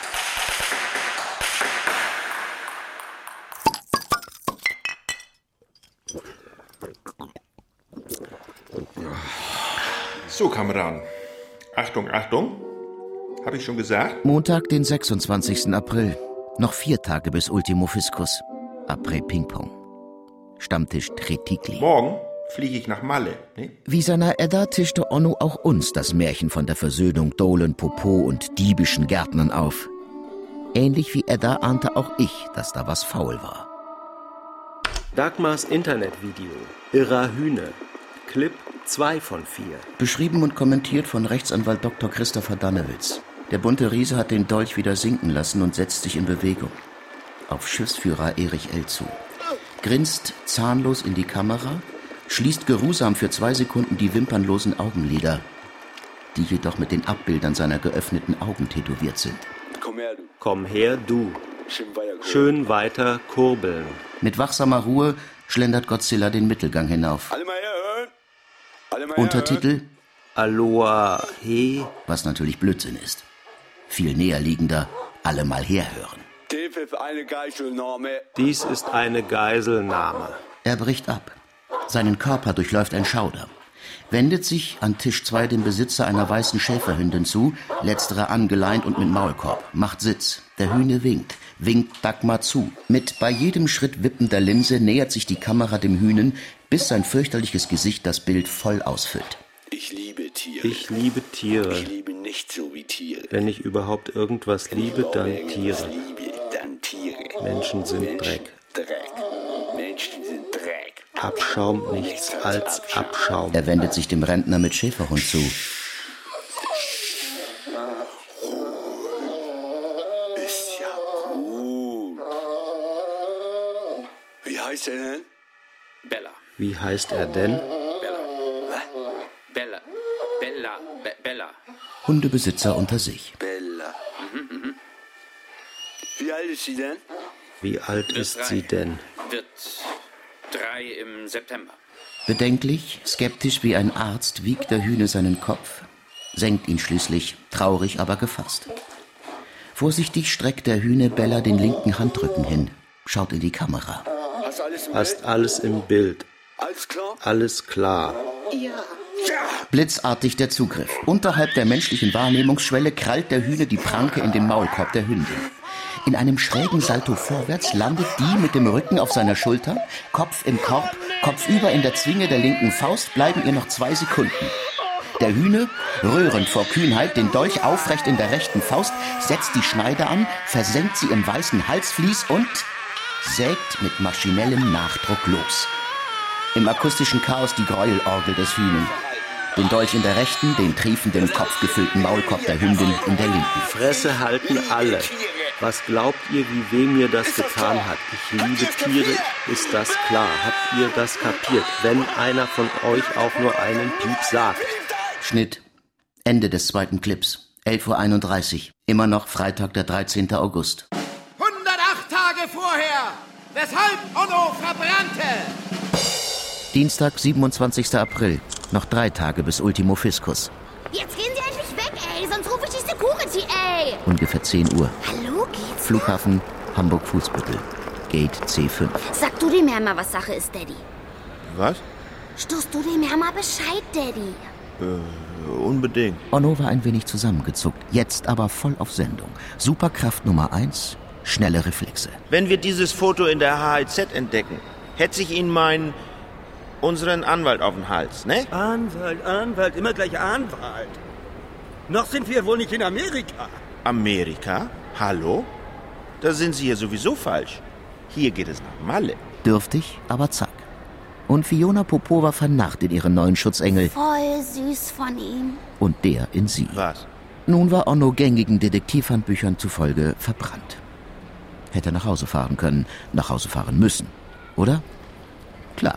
So, Kameraden. Achtung, Achtung. Habe ich schon gesagt? Montag, den sechsundzwanzigsten April. Noch vier Tage bis Ultimo Fiscus. Après Ping-Pong. Stammtisch Retikli. Morgen fliege ich nach Malle. Ne? Wie seiner Edda tischte Onno auch uns das Märchen von der Versöhnung Dolan, Popo und diebischen Gärtnern auf. Ähnlich wie Edda ahnte auch ich, dass da was faul war. Dagmars Internetvideo. Irrer Hühne. Clip zwei von vier. Beschrieben und kommentiert von Rechtsanwalt Doktor Christopher Dannewitz. Der bunte Riese hat den Dolch wieder sinken lassen und setzt sich in Bewegung. Auf Schiffsführer Erich L. zu. Grinst zahnlos in die Kamera, schließt geruhsam für zwei Sekunden die wimpernlosen Augenlider, die jedoch mit den Abbildern seiner geöffneten Augen tätowiert sind. Komm her, du. Komm her, du. Schön weiter kurbeln. Mit wachsamer Ruhe schlendert Godzilla den Mittelgang hinauf. Alle mal herhören. Alle mal Untertitel herhören. Aloha he. Was natürlich Blödsinn ist. Viel näher liegender, alle mal herhören. Eine Geiselnahme. Dies ist eine Geiselnahme. Er bricht ab. Seinen Körper durchläuft ein Schauder. Wendet sich an Tisch zwei dem Besitzer einer weißen Schäferhündin zu, letztere angeleint und mit Maulkorb, macht Sitz. Der Hühne winkt, winkt Dagmar zu. Mit bei jedem Schritt wippender Linse nähert sich die Kamera dem Hühnen, bis sein fürchterliches Gesicht das Bild voll ausfüllt. Ich liebe Tiere. Ich liebe Tiere. Ich liebe nicht so wie Tiere. Wenn ich überhaupt irgendwas liebe, dann Tiere. Liebe, dann Tiere. Menschen sind Menschen, Dreck. Dreck. Menschen sind Dreck. Abschaum, nichts als Abschaum. Er wendet sich dem Rentner mit Schäferhund zu. Ist ja gut. Wie heißt er denn? Bella. Wie heißt er denn? Bella. Bella. Be Bella. Hundebesitzer unter sich. Bella. Wie alt ist sie denn? Wie alt ist sie denn? Wird drei im September. Bedenklich, skeptisch wie ein Arzt wiegt der Hühne seinen Kopf, senkt ihn schließlich, traurig, aber gefasst. Vorsichtig streckt der Hühne Bella den linken Handrücken hin, schaut in die Kamera. Hast alles im Bild. Alles klar? Alles klar. Ja. Blitzartig der Zugriff. Unterhalb der menschlichen Wahrnehmungsschwelle krallt der Hühne die Pranke in den Maulkorb der Hündin. In einem schrägen Salto vorwärts landet die mit dem Rücken auf seiner Schulter, Kopf im Korb, kopfüber in der Zwinge der linken Faust, bleiben ihr noch zwei Sekunden. Der Hühne, rührend vor Kühnheit, den Dolch aufrecht in der rechten Faust, setzt die Schneide an, versenkt sie im weißen Halsvlies und sägt mit maschinellem Nachdruck los. Im akustischen Chaos die Gräuelorgel des Hühnen. Den Dolch in der rechten, den triefenden, kopfgefüllten Maulkorb der Hündin in der linken. Fresse halten alle. Was glaubt ihr, wie weh mir das getan hat? Ich liebe Tiere, ist das klar. Habt ihr das kapiert? Wenn einer von euch auch nur einen Piep sagt. Schnitt. Ende des zweiten Clips. elf Uhr einunddreißig. Immer noch Freitag, der dreizehnten August. hundertacht Tage vorher, weshalb Onno verbrannte. Dienstag, siebenundzwanzigsten April. Noch drei Tage bis Ultimo Fiscus. Jetzt gehen Sie endlich weg, ey, sonst rufe ich die Security, ey. Ungefähr zehn Uhr. Hallo, geht's? Flughafen Hamburg-Fußbüttel. Gate C fünf. Sag du dem Herrn mal, was Sache ist, Daddy. Was? Stoßt du dem Herrn mal Bescheid, Daddy? Äh, unbedingt. Onno war ein wenig zusammengezuckt, jetzt aber voll auf Sendung. Superkraft Nummer eins, schnelle Reflexe. Wenn wir dieses Foto in der H I Z entdecken, hetze ich Ihnen meinen, unseren Anwalt auf den Hals, ne? Anwalt, Anwalt, immer gleich Anwalt. Noch sind wir wohl nicht in Amerika. Amerika? Hallo? Da sind Sie hier sowieso falsch. Hier geht es nach Malle. Dürftig, aber zack. Und Fiona Popova vernarrt in ihren neuen Schutzengel. Voll süß von ihm. Und der in sie. Was? Nun war Onno gängigen Detektivhandbüchern zufolge verbrannt. Hätte nach Hause fahren können, nach Hause fahren müssen. Oder? Klar.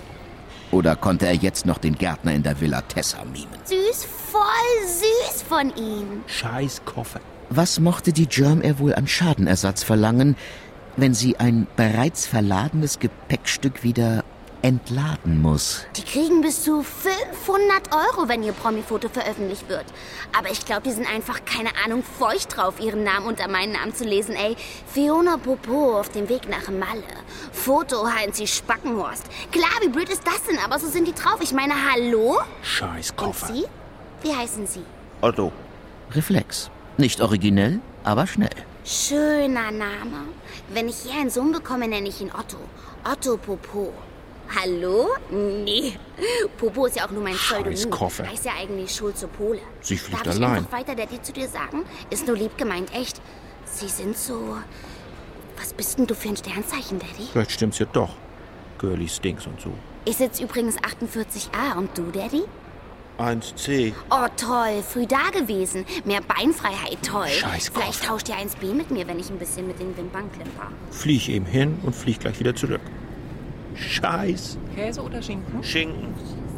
Oder konnte er jetzt noch den Gärtner in der Villa Tessa mimen? Süß, voll süß von ihm. Scheiß Koffer. Was mochte die Germ Air wohl an Schadenersatz verlangen, wenn sie ein bereits verladenes Gepäckstück wieder entladen muss? Die kriegen bis zu fünfhundert Euro, wenn ihr Promi-Foto veröffentlicht wird. Aber ich glaube, die sind einfach, keine Ahnung, feucht drauf, ihren Namen unter meinen Namen zu lesen, ey. Fiona Popo auf dem Weg nach Malle. Foto Heinzi Spackenhorst. Klar, wie blöd ist das denn? Aber so sind die drauf. Ich meine, hallo? Scheiß Koffer. Und Sie? Wie heißen Sie? Otto. Reflex. Nicht originell, aber schnell. Schöner Name. Wenn ich hier einen Sohn bekomme, nenne ich ihn Otto. Otto Popo. Hallo? Nee. Popo ist ja auch nur mein Pseudonym. Scheißkoffer. Heißt ja eigentlich Schulze Pole. Sie fliegt Darf ich allein. einfach weiter Daddy zu dir sagen? Ist nur lieb gemeint, echt. Sie sind so... Was bist denn du für ein Sternzeichen, Daddy? Vielleicht stimmt's ja doch. Girly Stinks und so. Ich sitze übrigens achtundvierzig a. Und du, Daddy? eins C. Oh, toll. Früh da gewesen. Mehr Beinfreiheit, toll. Scheiß Koffer. Vielleicht tauscht ihr eins B mit mir, wenn ich ein bisschen mit den Wimpern klimper. Flieg eben hin und flieg gleich wieder zurück. Scheiß. Käse oder Schinken? Schinken.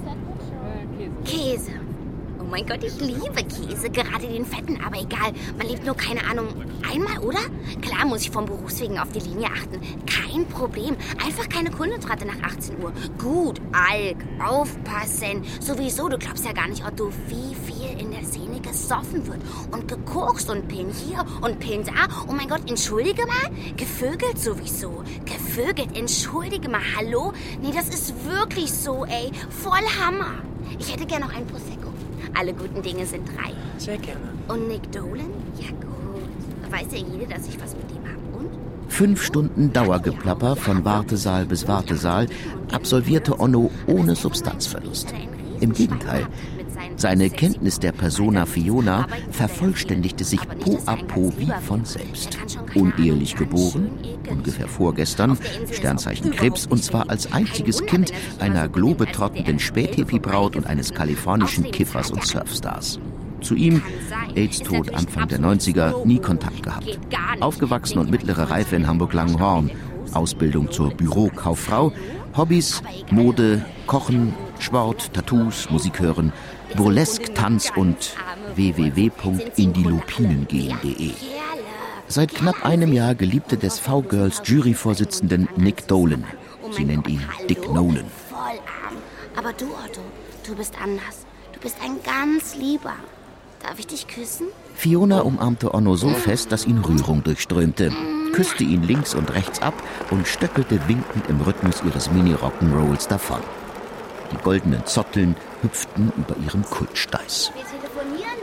Käse. Oh mein Gott, ich liebe Käse, gerade den fetten, aber egal. Man lebt nur, keine Ahnung, einmal, oder? Klar muss ich vom Berufswegen auf die Linie achten. Kein Problem. Einfach keine Kohlenhydrate nach achtzehn Uhr. Gut, Alk, aufpassen. Sowieso, du glaubst ja gar nicht, Otto, wie viel in der Szene gesoffen wird. Und gekokst und Pillen hier und Pillen da. Oh mein Gott, entschuldige mal? Gevögelt sowieso. Gevögelt, entschuldige mal, hallo? Nee, das ist wirklich so, ey. Voll Hammer. Ich hätte gerne noch ein Prosecco. Alle guten Dinge sind drei. Sehr gerne. Und Nick Dolan? Ja gut. Weiß ja jeder, dass ich was mit dem habe. Und? Fünf Stunden Dauergeplapper von Wartesaal bis Wartesaal absolvierte Onno ohne Substanzverlust. Im Gegenteil, seine Kenntnis der Persona Fiona vervollständigte sich po à po wie von selbst. Unehelich geboren, ungefähr vorgestern, Sternzeichen Krebs, und zwar als einziges Kind einer globetrottenden Späthippie-Braut und eines kalifornischen Kiffers und Surfstars. Zu ihm, AIDS-Tod Anfang der neunziger, nie Kontakt gehabt. Aufgewachsen und mittlere Reife in Hamburg-Langenhorn. Ausbildung zur Bürokauffrau, Hobbys, Mode, Kochen, Sport, Tattoos, Musik hören, Burlesque, Tanz und w w w punkt in die lupinen gehen punkt de. Seit knapp einem Jahr Geliebte des V-Girls Juryvorsitzenden Nick Dolan. Sie nennt ihn Dick Nolan. Voll arm. Aber du, Otto, du bist anders. Du bist ein ganz Lieber. Darf ich dich küssen? Fiona umarmte Onno so fest, dass ihn Rührung durchströmte, küsste ihn links und rechts ab und stöckelte winkend im Rhythmus ihres Mini-Rock'n'Rolls davon. Die goldenen Zotteln hüpften über ihrem Kultsteiß. Wir telefonieren,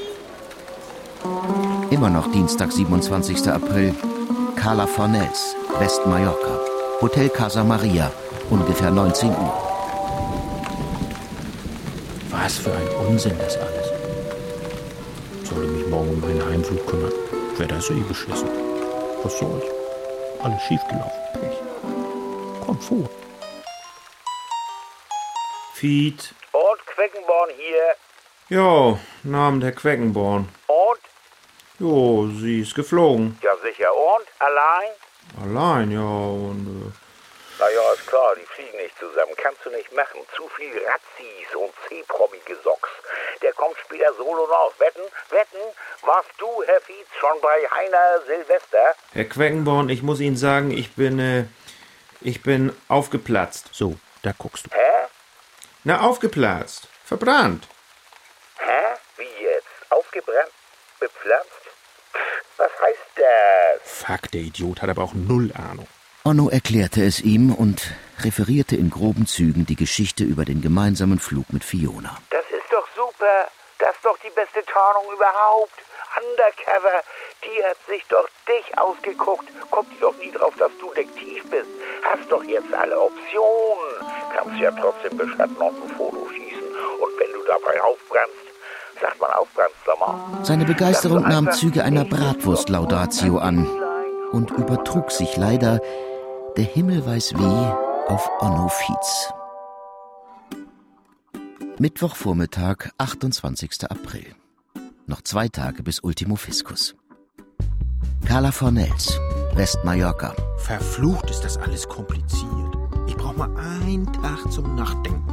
Daddy. Immer noch Dienstag, siebenundzwanzigster April. Cala Fornells, West-Mallorca. Hotel Casa Maria, ungefähr neunzehn Uhr. Was für ein Unsinn das alles. Soll ich mich morgen um meinen Heimflug kümmern? Wetter ist eh beschissen. Was soll's? Alles schiefgelaufen. Pech. Komm vor. Fied. Und Queckenborn hier. Jo, Namen Herr Queckenborn. Und? Jo, sie ist geflogen. Ja, sicher. Und? Allein? Allein, ja, und... Äh Na ja, ist klar, die fliegen nicht zusammen. Kannst du nicht machen. Zu viel Razzis und C-Promi-Gesocks. Der kommt später solo noch. Wetten? Wetten? Warst du, Herr Fietz, schon bei Heiner Silvester? Herr Queckenborn, ich muss Ihnen sagen, ich bin, äh, ich bin aufgeplatzt. So, da guckst du. Hä? Na, aufgeplatzt. Verbrannt. Hä? Wie jetzt? Aufgebrannt? Bepflanzt? Pff, was heißt das? Fuck, der Idiot hat aber auch null Ahnung. Onno erklärte es ihm und referierte in groben Zügen die Geschichte über den gemeinsamen Flug mit Fiona. Das ist doch super. Das ist doch die beste Tarnung überhaupt. Undercover. Die hat sich doch dich ausgeguckt. Kommt die doch nie drauf, dass du Detektiv bist. Hast doch jetzt alle Optionen. Kannst ja trotzdem beschatten und ein Foto schießen. Und wenn du dabei aufbrannst, sagt man aufbrannst, sag mal. Seine Begeisterung nahm Züge einer Bratwurst-Laudatio an und übertrug sich leider, der Himmel weiß wie, auf Onno Fietz. Mittwochvormittag, achtundzwanzigster April. Noch zwei Tage bis Ultimo Fiscus. Cala Fornells, West-Mallorca. Verflucht ist das alles kompliziert. Ich brauch mal einen Tag zum Nachdenken.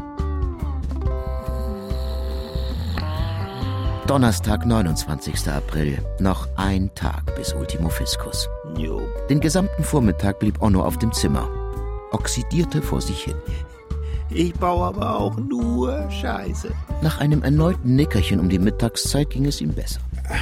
Donnerstag, neunundzwanzigster April. Noch ein Tag bis Ultimo Fiscus. Jo. Den gesamten Vormittag blieb Onno auf dem Zimmer. Oxidierte vor sich hin. Ich baue aber auch nur Scheiße. Nach einem erneuten Nickerchen um die Mittagszeit ging es ihm besser.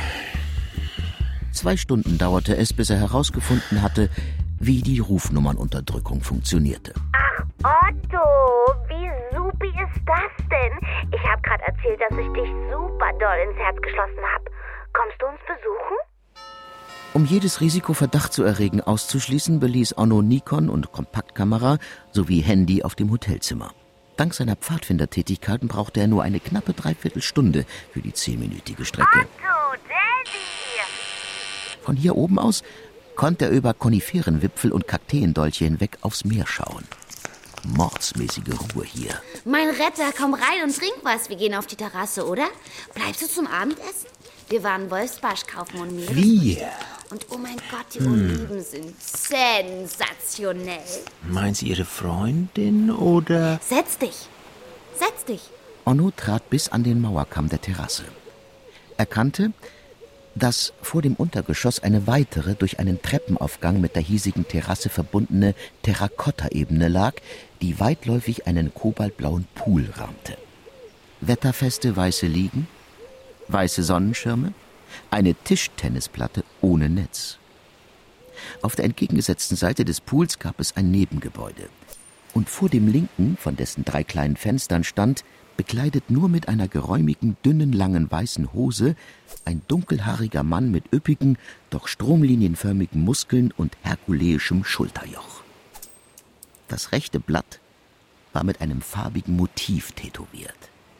Zwei Stunden dauerte es, bis er herausgefunden hatte, wie die Rufnummernunterdrückung funktionierte. Ach, Otto, wie supi ist das denn? Ich habe gerade erzählt, dass ich dich super doll ins Herz geschlossen habe. Kommst du uns besuchen? Um jedes Risiko, Verdacht zu erregen, auszuschließen, beließ Onno Nikon und Kompaktkamera sowie Handy auf dem Hotelzimmer. Dank seiner Pfadfindertätigkeiten brauchte er nur eine knappe Dreiviertelstunde für die zehnminütige Strecke. Otto, Daddy! Von hier oben aus konnte er über Koniferenwipfel und Kakteendolche hinweg aufs Meer schauen. Mordsmäßige Ruhe hier. Mein Retter, komm rein und trink was. Wir gehen auf die Terrasse, oder? Bleibst du zum Abendessen? Wir waren Wolfsbarsch kaufen und Meeres. Wir? Und oh mein Gott, die Hm. Oliven sind sensationell. Meint sie Ihre Freundin oder... Setz dich. Setz dich. Onno trat bis an den Mauerkamm der Terrasse. Er kannte, dass vor dem Untergeschoss eine weitere, durch einen Treppenaufgang mit der hiesigen Terrasse verbundene Terrakotta-Ebene lag, die weitläufig einen kobaltblauen Pool rahmte. Wetterfeste weiße Liegen, weiße Sonnenschirme, eine Tischtennisplatte ohne Netz. Auf der entgegengesetzten Seite des Pools gab es ein Nebengebäude. Und vor dem linken, von dessen drei kleinen Fenstern stand, bekleidet nur mit einer geräumigen, dünnen, langen weißen Hose, ein dunkelhaariger Mann mit üppigen, doch stromlinienförmigen Muskeln und herkuleischem Schulterjoch. Das rechte Blatt war mit einem farbigen Motiv tätowiert.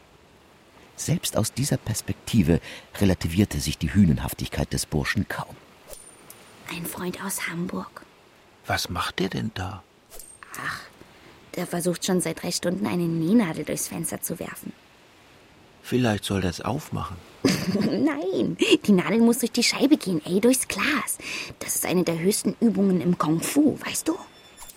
Selbst aus dieser Perspektive relativierte sich die Hünenhaftigkeit des Burschen kaum. Ein Freund aus Hamburg. Was macht der denn da? Ach, der versucht schon seit drei Stunden eine Nähnadel durchs Fenster zu werfen. Vielleicht soll das aufmachen. Nein, die Nadel muss durch die Scheibe gehen, ey, durchs Glas. Das ist eine der höchsten Übungen im Kung Fu, weißt du?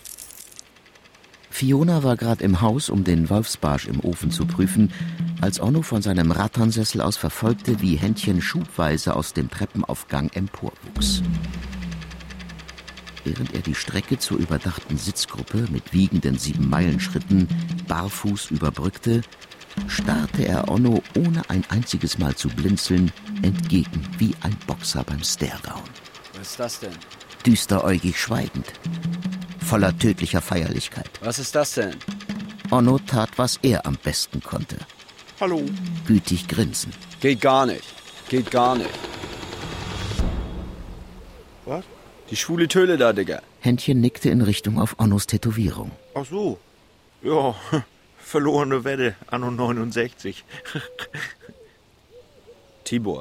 Fiona war gerade im Haus, um den Wolfsbarsch im Ofen zu prüfen, als Onno von seinem Ratternsessel aus verfolgte, wie Händchen schubweise aus dem Treppenaufgang emporwuchs. während er die Strecke zur überdachten Sitzgruppe mit wiegenden Sieben-Meilen-Schritten barfuß überbrückte, starrte er Onno ohne ein einziges Mal zu blinzeln entgegen wie ein Boxer beim Staredown. Was ist das denn? Düsteräugig schweigend, voller tödlicher Feierlichkeit. Was ist das denn? Onno tat, was er am besten konnte. Hallo. Gütig grinsen. Geht gar nicht. Geht gar nicht. Was? Die schwule Töle da, Digga. Händchen nickte in Richtung auf Onnos Tätowierung. Ach so. Ja, verlorene Wette, anno neunundsechzig. Tibor.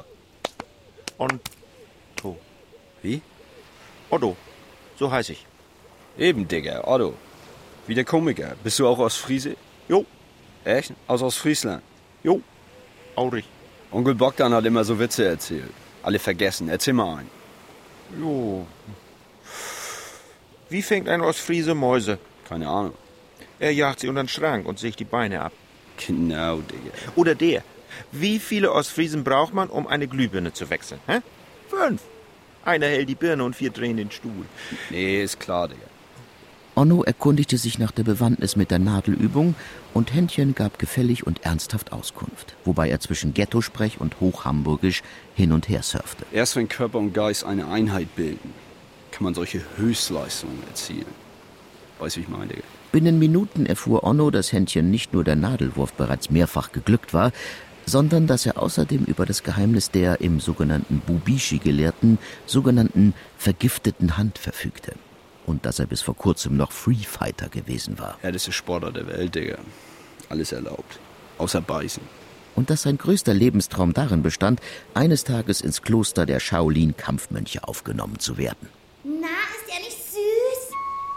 Otto. Wie? Otto. So heiß ich. Eben, Digga, Otto. Wie der Komiker. Bist du auch aus Friese? Jo. Echt? Aus Ostfriesland? Jo. Aurich. Onkel Bogdan hat immer so Witze erzählt. Alle vergessen. Erzähl mal einen. Jo. Wie fängt ein Ostfriese Mäuse? Keine Ahnung. Er jagt sie unter den Schrank und sägt die Beine ab. Genau, Digga. Oder der. Wie viele Ostfriesen braucht man, um eine Glühbirne zu wechseln? Hä? Fünf. Einer hält die Birne und vier drehen den Stuhl. Nee, ist klar, Digga. Onno erkundigte sich nach der Bewandtnis mit der Nadelübung und Händchen gab gefällig und ernsthaft Auskunft, wobei er zwischen Ghettosprech und Hochhamburgisch hin und her surfte. Erst wenn Körper und Geist eine Einheit bilden, kann man solche Höchstleistungen erzielen. Weißt du, wie ich meine, Digga? Binnen Minuten erfuhr Onno, dass Händchen nicht nur der Nadelwurf bereits mehrfach geglückt war, sondern dass er außerdem über das Geheimnis der im sogenannten Bubishi gelehrten, sogenannten vergifteten Hand verfügte. Und dass er bis vor kurzem noch Freefighter gewesen war. Härteste Sportler der Welt, Digga. Alles erlaubt. Außer Beißen. Und dass sein größter Lebenstraum darin bestand, eines Tages ins Kloster der Shaolin-Kampfmönche aufgenommen zu werden. Na, ist er nicht süß?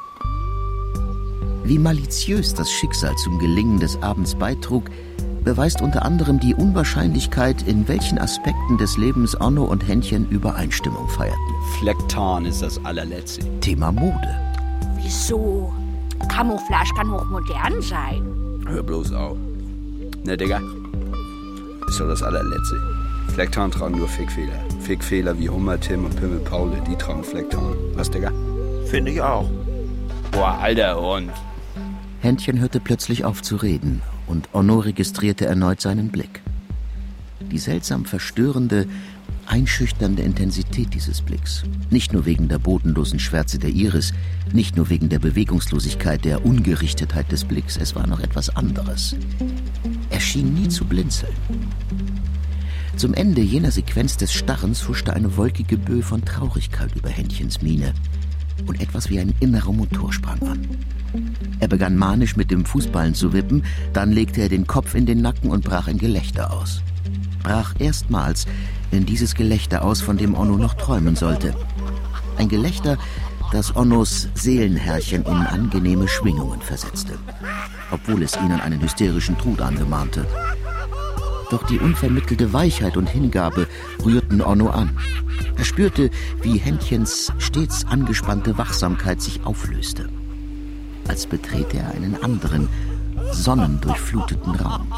Wie maliziös das Schicksal zum Gelingen des Abends beitrug, beweist unter anderem die Unwahrscheinlichkeit, in welchen Aspekten des Lebens Onno und Händchen Übereinstimmung feierten. Flecktarn ist das allerletzte. Thema Mode. Wieso? Camouflage kann hochmodern sein. Hör bloß auf. Ne, Digga? Ist doch das allerletzte. Flecktarn tragen nur Fickfehler. Fickfehler wie Hummer, Tim und Pimmel Paule, die tragen Flecktarn. Was, Digga? Finde ich auch. Boah, alter Hund. Händchen hörte plötzlich auf zu reden und Onno registrierte erneut seinen Blick. Die seltsam verstörende, einschüchternde Intensität dieses Blicks. Nicht nur wegen der bodenlosen Schwärze der Iris, nicht nur wegen der Bewegungslosigkeit, der Ungerichtetheit des Blicks, es war noch etwas anderes. Er schien nie zu blinzeln. Zum Ende jener Sequenz des Starrens huschte eine wolkige Böe von Traurigkeit über Händchens Miene und etwas wie ein innerer Motor sprang an. Er begann manisch mit dem Fußballen zu wippen, dann legte er den Kopf in den Nacken und brach in Gelächter aus. Brach erstmals in dieses Gelächter aus, von dem Onno noch träumen sollte. Ein Gelächter, das Onnos Seelenherrchen in angenehme Schwingungen versetzte, obwohl es ihn an einen hysterischen Truthahn gemahnte. Doch die unvermittelte Weichheit und Hingabe rührten Onno an. Er spürte, wie Händchens stets angespannte Wachsamkeit sich auflöste. Als betrete er einen anderen, sonnendurchfluteten Raum.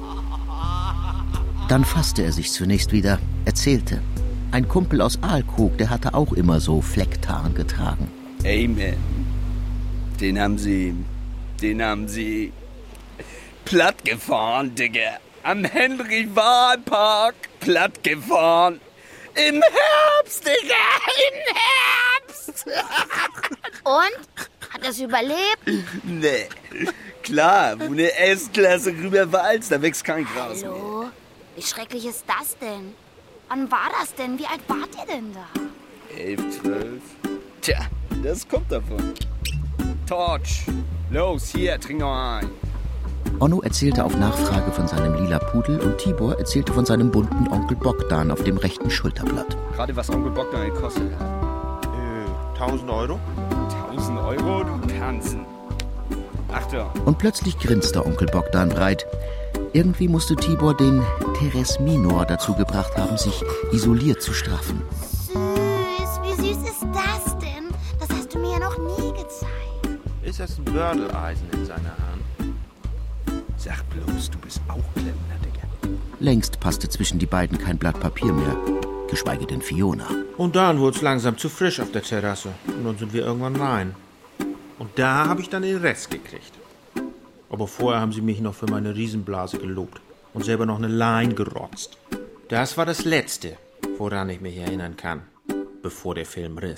Dann fasste er sich zunächst wieder, erzählte. Ein Kumpel aus Aalkog, der hatte auch immer so Flecktarn getragen. Amen. Den haben sie, den haben sie platt gefahren, Digga. Am Henry-Wahl-Park platt gefahren. Im Herbst, Digga, im Herbst. Und? Hat er's überlebt? Nee. Klar, wo eine S-Klasse rüberwalzt, da wächst kein Gras mehr. Hallo? Wie schrecklich ist das denn? Wann war das denn? Wie alt wart ihr denn da? Elf, zwölf. Tja, das kommt davon. Torch. Los, hier, trink noch ein. Onno erzählte auf Nachfrage von seinem lila Pudel und Tibor erzählte von seinem bunten Onkel Bogdan auf dem rechten Schulterblatt. Gerade was Onkel Bogdan gekostet hat. Äh, tausend Euro? Tausend Euro, du Tanzen. Achtung. Und plötzlich grinste Onkel Bogdan breit. Irgendwie musste Tibor den Teres Minor dazu gebracht haben, sich isoliert zu straffen. Süß, wie süß ist das denn? Das hast du mir ja noch nie gezeigt. Ist das ein Bördeleisen in seiner Hand? Sag bloß, du bist auch Klempner, Digga. Längst passte zwischen die beiden kein Blatt Papier mehr. geschweige denn Fiona. Und dann wurde es langsam zu frisch auf der Terrasse. Und dann sind wir irgendwann rein. Und da habe ich dann den Rest gekriegt. Aber vorher haben sie mich noch für meine Riesenblase gelobt und selber noch eine Line gerotzt. Das war das Letzte, woran ich mich erinnern kann, bevor der Film riss.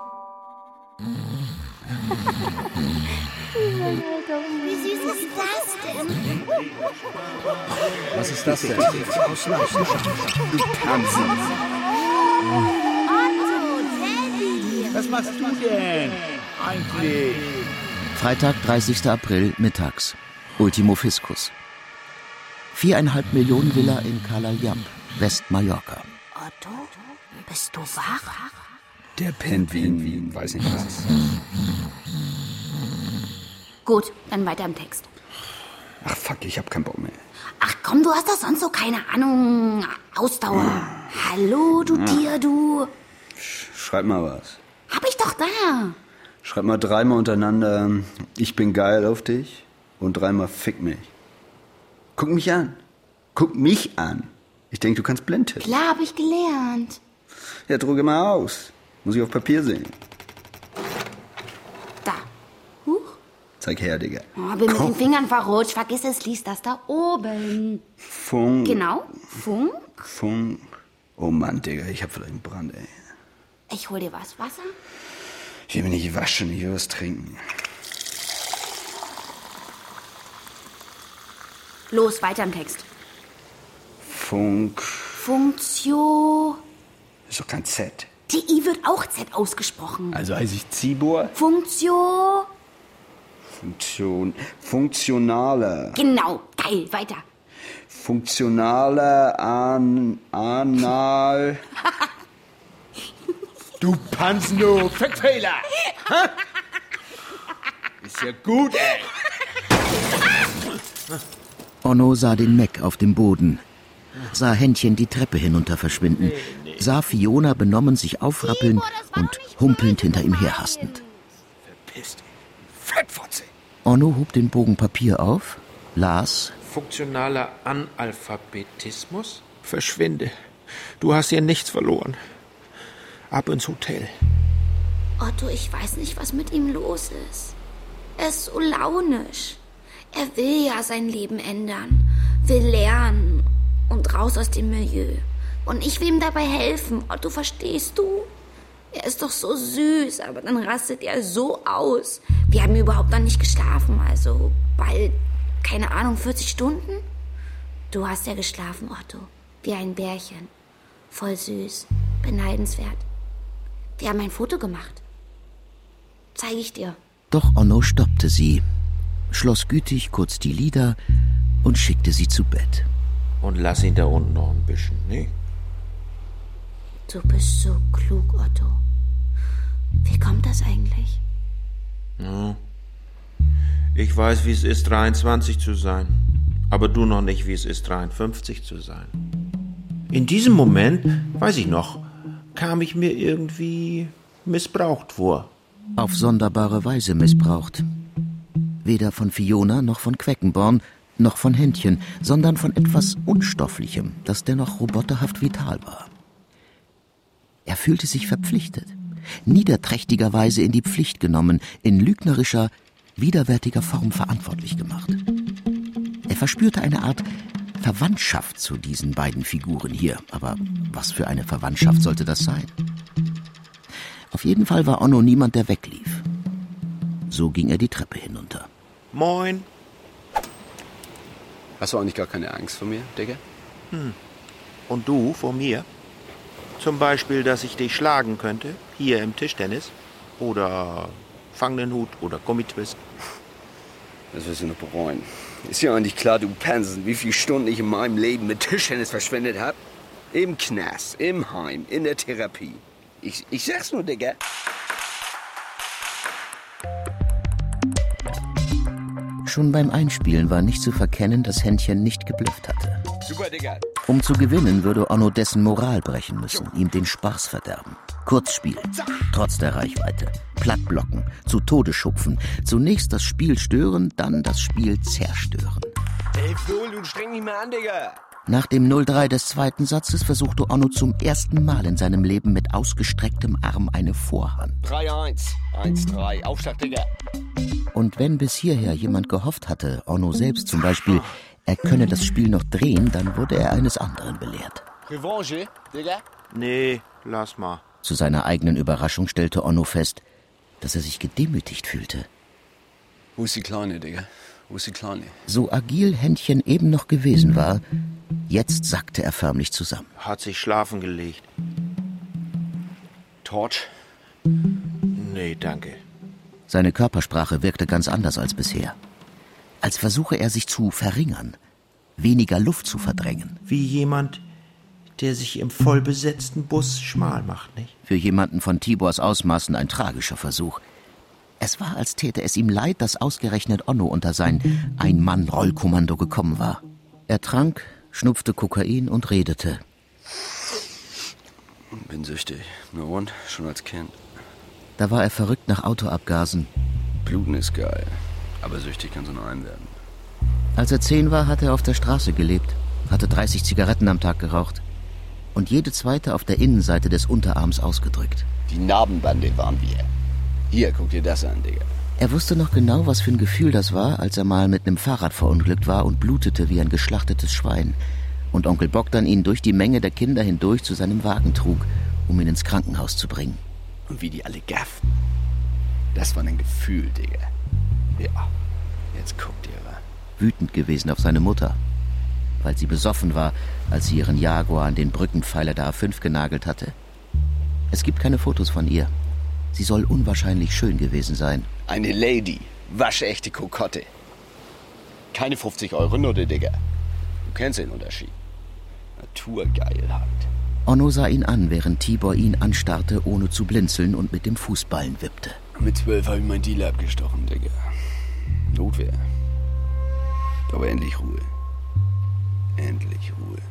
Wie süß ist das denn? Was ist das denn? Du Pansen. Otto, Teddy. Was machst du denn eigentlich? Freitag, dreißigster April, mittags. Ultimo Fiscus. Viereinhalb Millionen Villa in Cala-Llamp, West-Mallorca. Otto, bist du wach? Der pennt wie in Wien, weiß nicht was. Gut, dann weiter im Text. Ach fuck, ich hab keinen Bock mehr. Ach komm, du hast doch sonst so keine Ahnung. Ausdauer. Hallo, du Tier, du. Schreib mal was. Hab ich doch da. Schreib mal dreimal untereinander, ich bin geil auf dich und dreimal fick mich. Guck mich an. Guck mich an. Ich denk, du kannst blind tippen. Klar, hab ich gelernt. Ja, drucke mal aus. Muss ich auf Papier sehen. Da. Huch. Zeig her, Digga. Oh, bin mit den Fingern verrutscht. Vergiss es, lies das da oben. Funk. Genau. Funk. Funk. Oh Mann, Digga, ich hab vielleicht einen Brand, ey. Ich hol dir was. Wasser? Ich will mich nicht waschen, ich will was trinken. Los, weiter im Text. Funk. Funktio. Ist doch kein Z. Die I wird auch Z ausgesprochen. Also heiße ich Zibor? Funktio. Funktion. Funktionale. Genau, geil, weiter. Funktionale an. Anal. Du Pansen, du Fickfehler! Ist ja gut, ey! Onno sah den Mac auf dem Boden, sah Händchen die Treppe hinunter verschwinden, sah Fiona benommen sich aufrappeln und humpelnd hinter ihm herhastend. Verpiss dich, Fettfotze! Onno hob den Bogen Papier auf, las: Funktionaler Analphabetismus? Verschwinde. Du hast hier nichts verloren. Ab ins Hotel. Otto, ich weiß nicht, was mit ihm los ist. Er ist so launisch. Er will ja sein Leben ändern, will lernen und raus aus dem Milieu. Und ich will ihm dabei helfen. Otto, verstehst du? Er ist doch so süß, aber dann rastet er so aus. Wir haben überhaupt noch nicht geschlafen, also bald, keine Ahnung, vierzig Stunden? Du hast ja geschlafen, Otto, wie ein Bärchen. Voll süß, beneidenswert. Wir haben ein Foto gemacht. Zeige ich dir. Doch Onno stoppte sie, schloss gütig kurz die Lider und schickte sie zu Bett. Und lass ihn da unten noch ein bisschen, ne? Du bist so klug, Otto. Wie kommt das eigentlich? Ja. Ich weiß, wie es ist, dreiundzwanzig zu sein. Aber du noch nicht, wie es ist, dreiundfünfzig zu sein. In diesem Moment, weiß ich noch, kam ich mir irgendwie missbraucht vor. Auf sonderbare Weise missbraucht. Weder von Fiona noch von Queckenborn noch von Händchen, sondern von etwas Unstofflichem, das dennoch roboterhaft vital war. Er fühlte sich verpflichtet, niederträchtigerweise in die Pflicht genommen, in lügnerischer, widerwärtiger Form verantwortlich gemacht. Er verspürte eine Art Verwandtschaft zu diesen beiden Figuren hier. Aber was für eine Verwandtschaft sollte das sein? Auf jeden Fall war Onno niemand, der weglief. So ging er die Treppe hinunter. Moin. Hast du eigentlich gar keine Angst vor mir, Digga? Hm. Und du vor mir? Zum Beispiel, dass ich dich schlagen könnte, hier im Tischtennis. Oder Fangenhut oder Gummitwist. Das wirst du noch bereuen. Ist ja eigentlich klar, du Pansen, wie viele Stunden ich in meinem Leben mit Tischtennis verschwendet habe? Im Knast, im Heim, in der Therapie. Ich, ich sag's nur, Digga. Schon beim Einspielen war nicht zu verkennen, dass Händchen nicht geblufft hatte. Super, Digga. Um zu gewinnen, würde Onno dessen Moral brechen müssen, ihm den Spaß verderben. Kurz spielen, trotz der Reichweite. Plattblocken, zu Tode schupfen. Zunächst das Spiel stören, dann das Spiel zerstören. Ey, Fohl, du streng dich mal an, Digga. Nach dem null drei des zweiten Satzes versuchte Onno zum ersten Mal in seinem Leben mit ausgestrecktem Arm eine Vorhand. drei eins, eins drei, Aufschlag, Digga. Und wenn bis hierher jemand gehofft hatte, Onno selbst zum Beispiel, er könne das Spiel noch drehen, dann wurde er eines anderen belehrt. Revanche, Digga? Nee, lass mal. Zu seiner eigenen Überraschung stellte Onno fest, dass er sich gedemütigt fühlte. Wo ist die Kleine, Digga? Wo ist die Kleine? So agil Händchen eben noch gewesen war, jetzt sackte er förmlich zusammen. Hat sich schlafen gelegt. Torch? Nee, danke. Seine Körpersprache wirkte ganz anders als bisher. Als versuche er sich zu verringern, weniger Luft zu verdrängen. Wie jemand, der sich im vollbesetzten Bus schmal macht, nicht? Für jemanden von Tibors Ausmaßen ein tragischer Versuch. Es war, als täte es ihm leid, dass ausgerechnet Onno unter sein Ein-Mann-Rollkommando gekommen war. Er trank, schnupfte Kokain und redete. Bin süchtig. Na und? Schon als Kind. Da war er verrückt nach Autoabgasen. Bluten ist geil, aber süchtig kann so nur einem werden. Als er zehn war, hatte er auf der Straße gelebt, hatte dreißig Zigaretten am Tag geraucht und jede zweite auf der Innenseite des Unterarms ausgedrückt. Die Narbenbande waren wir. Hier, guck dir das an, Digga. Er wusste noch genau, was für ein Gefühl das war, als er mal mit einem Fahrrad verunglückt war und blutete wie ein geschlachtetes Schwein. Und Onkel Bogdan ihn durch die Menge der Kinder hindurch zu seinem Wagen trug, um ihn ins Krankenhaus zu bringen. Und wie die alle gafften. Das war ein Gefühl, Digga. Ja, jetzt guck dir mal. Wütend gewesen auf seine Mutter, weil sie besoffen war, als sie ihren Jaguar an den Brückenpfeiler der A fünf genagelt hatte. Es gibt keine Fotos von ihr. Sie soll unwahrscheinlich schön gewesen sein. Eine Lady. Waschechte Kokotte. Keine fünfzig Euro Note, Digga. Du kennst den Unterschied. Naturgeilheit. Onno sah ihn an, während Tibor ihn anstarrte, ohne zu blinzeln und mit dem Fußballen wippte. Mit zwölf habe ich meinen Dealer abgestochen, Digga. Notwehr. Aber endlich Ruhe. Endlich Ruhe.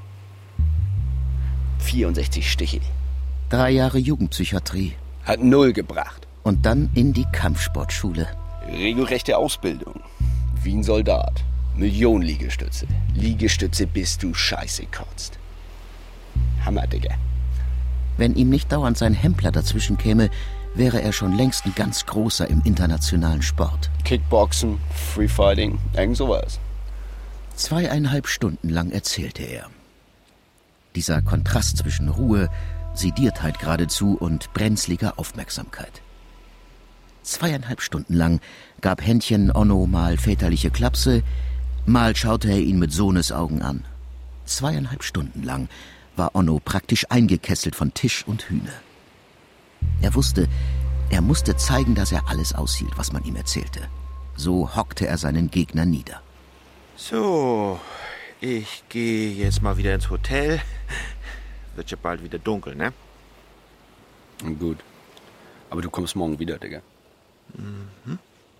vierundsechzig Stiche. Drei Jahre Jugendpsychiatrie. Hat null gebracht. Und dann in die Kampfsportschule. Regelrechte Ausbildung. Wie ein Soldat. Millionen Liegestütze. Liegestütze, bis du Scheiße kotzt. Hammer, Digga. Wenn ihm nicht dauernd sein Hempler dazwischen käme, wäre er schon längst ein ganz großer im internationalen Sport. Kickboxen, Freefighting, irgend sowas. Zweieinhalb Stunden lang erzählte er. Dieser Kontrast zwischen Ruhe, Sediertheit geradezu und brenzliger Aufmerksamkeit. Zweieinhalb Stunden lang gab Händchen Onno mal väterliche Klapse, mal schaute er ihn mit Sohnesaugen an. Zweieinhalb Stunden lang war Onno praktisch eingekesselt von Tisch und Hühner. Er wusste, er musste zeigen, dass er alles aushielt, was man ihm erzählte. So hockte er seinen Gegner nieder. So, ich gehe jetzt mal wieder ins Hotel. Wird ja bald wieder dunkel, ne? Gut. Aber du kommst morgen wieder, Digga. Mhm.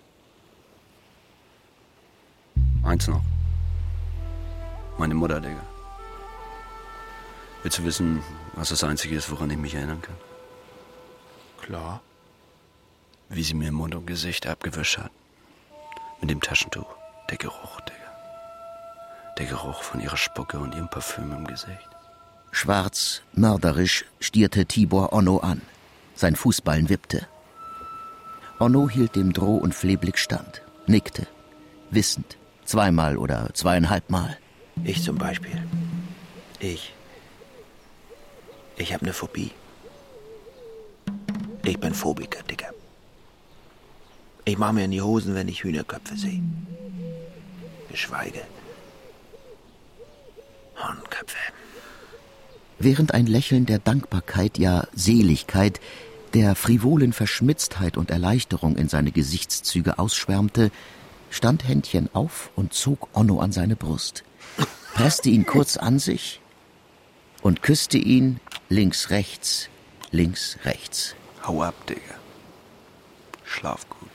Eins noch. Meine Mutter, Digga. Willst du wissen, was das Einzige ist, woran ich mich erinnern kann? Klar. Wie sie mir Mund und Gesicht abgewischt hat. Mit dem Taschentuch. Der Geruch, Digga. Der Geruch von ihrer Spucke und ihrem Parfüm im Gesicht. Schwarz, mörderisch stierte Tibor Onno an. Sein Fußballen wippte. Onno hielt dem Droh- und Flehblick stand, nickte, wissend, zweimal oder zweieinhalbmal. Ich zum Beispiel. Ich. Ich hab ne Phobie. Ich bin Phobiker, Digga. Ich mach mir in die Hosen, wenn ich Hühnerköpfe sehe. Geschweige Hornköpfe. Während ein Lächeln der Dankbarkeit, ja Seligkeit, der frivolen Verschmitztheit und Erleichterung in seine Gesichtszüge ausschwärmte, stand Händchen auf und zog Onno an seine Brust, presste ihn kurz an sich und küsste ihn links, rechts, links, rechts. Hau ab, Digga. Schlaf gut.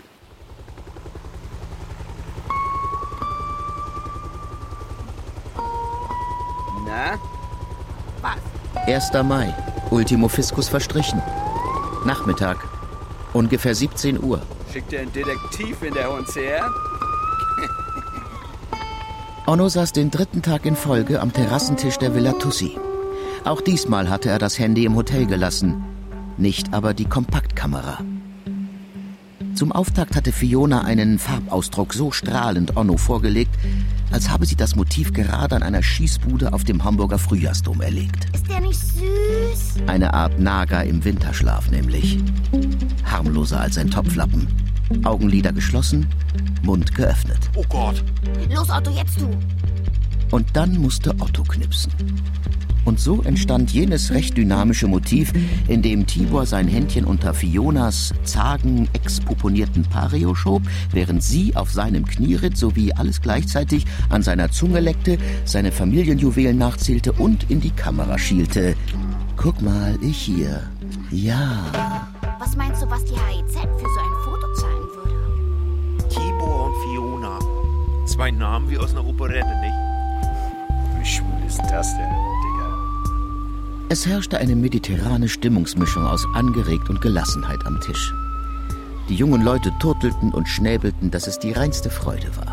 Na? Was? erster Mai, Ultimo Fiscus verstrichen. Nachmittag, ungefähr siebzehn Uhr. Schickt ihr einen Detektiv in der H C R? Onno saß den dritten Tag in Folge am Terrassentisch der Villa Tussi. Auch diesmal hatte er das Handy im Hotel gelassen, nicht aber die Kompaktkamera. Zum Auftakt hatte Fiona einen Farbausdruck so strahlend Onno vorgelegt, als habe sie das Motiv gerade an einer Schießbude auf dem Hamburger Frühjahrsdom erlegt. Ist der nicht süß? Eine Art Nager im Winterschlaf nämlich. Harmloser als ein Topflappen. Augenlider geschlossen, Mund geöffnet. Oh Gott. Los, Otto, jetzt du. Und dann musste Otto knipsen. Und so entstand jenes recht dynamische Motiv, in dem Tibor sein Händchen unter Fionas zagen, expoponierten Pario schob, während sie auf seinem Knie ritt, sowie alles gleichzeitig an seiner Zunge leckte, seine Familienjuwelen nachzählte und in die Kamera schielte. Guck mal, ich hier. Ja. Was meinst du, was die H I Z für so ein Foto zahlen würde? Tibor und Fiona. Zwei Namen wie aus einer Operette, nicht? Wie schwul ist das denn, Digga? Es herrschte eine mediterrane Stimmungsmischung aus angeregt und Gelassenheit am Tisch. Die jungen Leute turtelten und schnäbelten, dass es die reinste Freude war.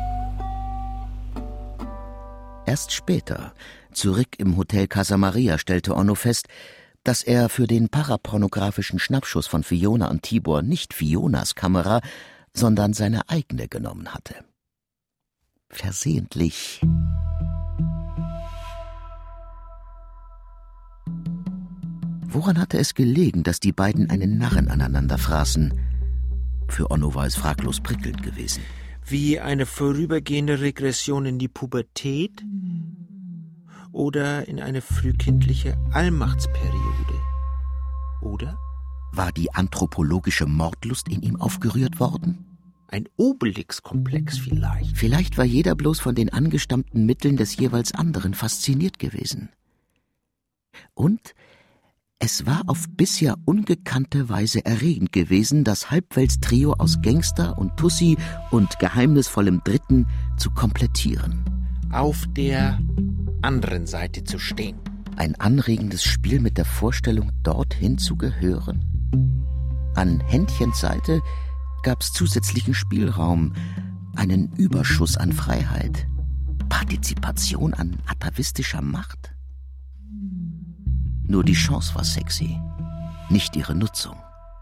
Erst später, zurück im Hotel Casa Maria, stellte Onno fest, dass er für den parapornografischen Schnappschuss von Fiona und Tibor nicht Fionas Kamera, sondern seine eigene genommen hatte. Versehentlich. Woran hatte es gelegen, dass die beiden einen Narren aneinander fraßen? Für Onno war es fraglos prickelnd gewesen. Wie eine vorübergehende Regression in die Pubertät oder in eine frühkindliche Allmachtsperiode. Oder? War die anthropologische Mordlust in ihm aufgerührt worden? Ein Obelix-Komplex vielleicht. Vielleicht war jeder bloß von den angestammten Mitteln des jeweils anderen fasziniert gewesen. Und es war auf bisher ungekannte Weise erregend gewesen, das Halbweltstrio aus Gangster und Tussi und geheimnisvollem Dritten zu komplettieren. Auf der anderen Seite zu stehen. Ein anregendes Spiel mit der Vorstellung, dorthin zu gehören. An Händchens Seite gab's zusätzlichen Spielraum, einen Überschuss an Freiheit, Partizipation an atavistischer Macht. Nur die Chance war sexy, nicht ihre Nutzung.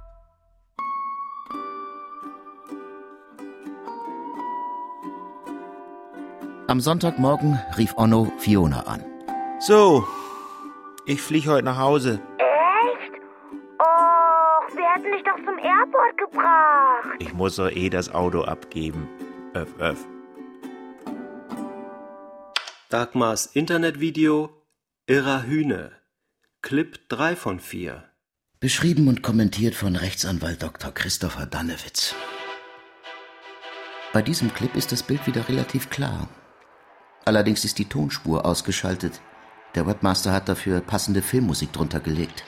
Am Sonntagmorgen rief Onno Fiona an. So, ich flieg heute nach Hause. Echt? Och, wir hätten dich doch zum Airport gebracht. Ich muss doch eh das Auto abgeben. Öff, öff. Dagmars Internetvideo Irrer Hühne. Clip drei von vier. Beschrieben und kommentiert von Rechtsanwalt Doktor Christopher Dannewitz. Bei diesem Clip ist das Bild wieder relativ klar. Allerdings ist die Tonspur ausgeschaltet. Der Webmaster hat dafür passende Filmmusik drunter gelegt.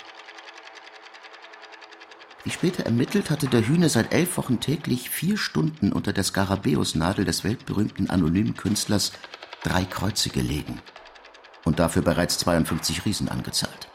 Wie später ermittelt, hatte der Hühne seit elf Wochen täglich vier Stunden unter der Skarabäusnadel des weltberühmten anonymen Künstlers Drei Kreuze gelegen und dafür bereits zweiundfünfzig Riesen angezahlt.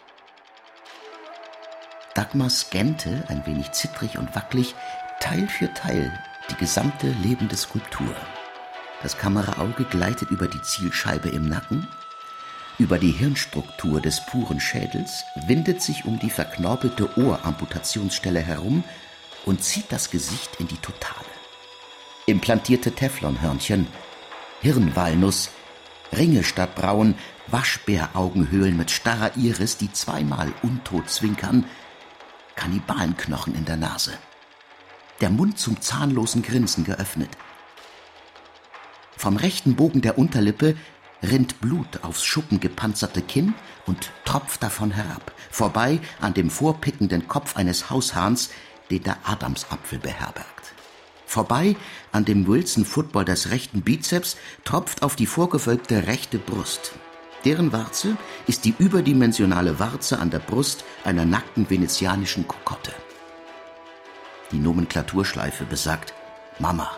Dagmar scannte, ein wenig zittrig und wackelig, Teil für Teil die gesamte lebende Skulptur. Das Kameraauge gleitet über die Zielscheibe im Nacken, über die Hirnstruktur des puren Schädels, windet sich um die verknorpelte Ohramputationsstelle herum und zieht das Gesicht in die Totale. Implantierte Teflonhörnchen, Hirnwalnuss, Ringe statt Brauen, Waschbäraugenhöhlen mit starrer Iris, die zweimal untot zwinkern, Kannibalenknochen in der Nase. Der Mund zum zahnlosen Grinsen geöffnet. Vom rechten Bogen der Unterlippe rinnt Blut aufs schuppengepanzerte Kinn und tropft davon herab, vorbei an dem vorpickenden Kopf eines Haushahns, den der Adamsapfel beherbergt. Vorbei an dem Wilson-Football des rechten Bizeps, tropft auf die vorgewölbte rechte Brust. Deren Warze ist die überdimensionale Warze an der Brust einer nackten venezianischen Kokotte. Die Nomenklaturschleife besagt Mama.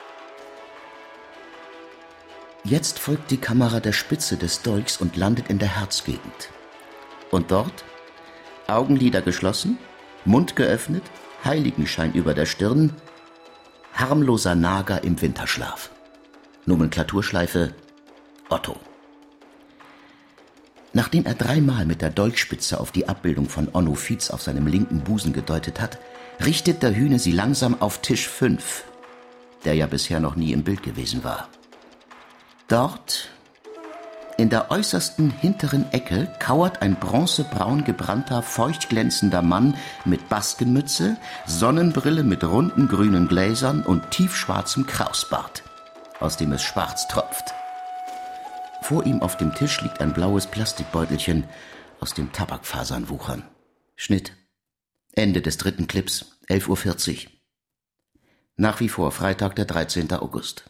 Jetzt folgt die Kamera der Spitze des Dolchs und landet in der Herzgegend. Und dort, Augenlider geschlossen, Mund geöffnet, Heiligenschein über der Stirn, harmloser Nager im Winterschlaf. Nomenklaturschleife Otto. Nachdem er dreimal mit der Dolchspitze auf die Abbildung von Onno Fietz auf seinem linken Busen gedeutet hat, richtet der Hühne sie langsam auf Tisch fünf, der ja bisher noch nie im Bild gewesen war. Dort, in der äußersten hinteren Ecke, kauert ein bronzebraun gebrannter, feuchtglänzender Mann mit Baskenmütze, Sonnenbrille mit runden grünen Gläsern und tiefschwarzem Krausbart, aus dem es schwarz tropft. Vor ihm auf dem Tisch liegt ein blaues Plastikbeutelchen, aus dem Tabakfasern wuchern. Schnitt. Ende des dritten Clips, elf Uhr vierzig. Nach wie vor Freitag, der dreizehnten August.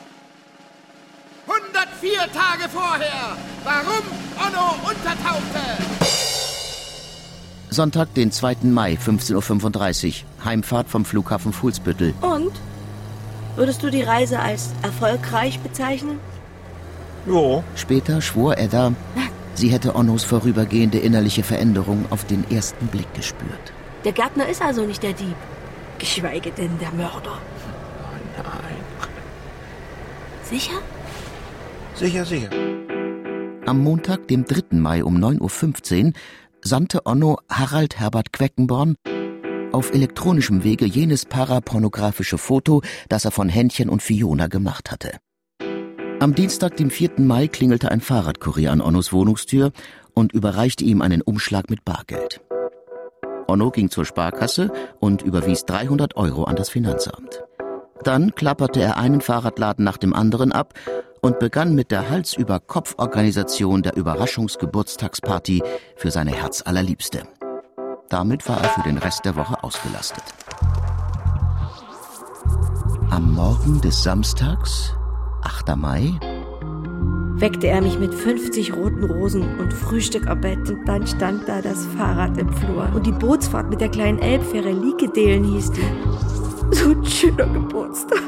hundertvier Tage vorher, warum Onno untertauchte. Sonntag, den zweiten Mai, fünfzehn Uhr fünfunddreißig. Heimfahrt vom Flughafen Fuhlsbüttel. Und? Würdest du die Reise als erfolgreich bezeichnen? Jo. Später schwor Edda, sie hätte Onnos vorübergehende innerliche Veränderung auf den ersten Blick gespürt. Der Gärtner ist also nicht der Dieb. Geschweige denn der Mörder. Nein, nein. Sicher? Sicher, sicher. Am Montag, dem dritten Mai um neun Uhr fünfzehn, sandte Onno Harald Herbert Queckenborn auf elektronischem Wege jenes parapornografische Foto, das er von Händchen und Fiona gemacht hatte. Am Dienstag, dem vierten Mai, klingelte ein Fahrradkurier an Onnos Wohnungstür und überreichte ihm einen Umschlag mit Bargeld. Onno ging zur Sparkasse und überwies dreihundert Euro an das Finanzamt. Dann klapperte er einen Fahrradladen nach dem anderen ab und begann mit der Hals-über-Kopf-Organisation der Überraschungsgeburtstagsparty für seine Herzallerliebste. Damit war er für den Rest der Woche ausgelastet. Am Morgen des Samstags, achter Mai, weckte er mich mit fünfzig roten Rosen und Frühstück am Bett. Und dann stand da das Fahrrad im Flur. Und die Bootsfahrt mit der kleinen Elbfähre Liekedelen hieß die. So ein schöner Geburtstag.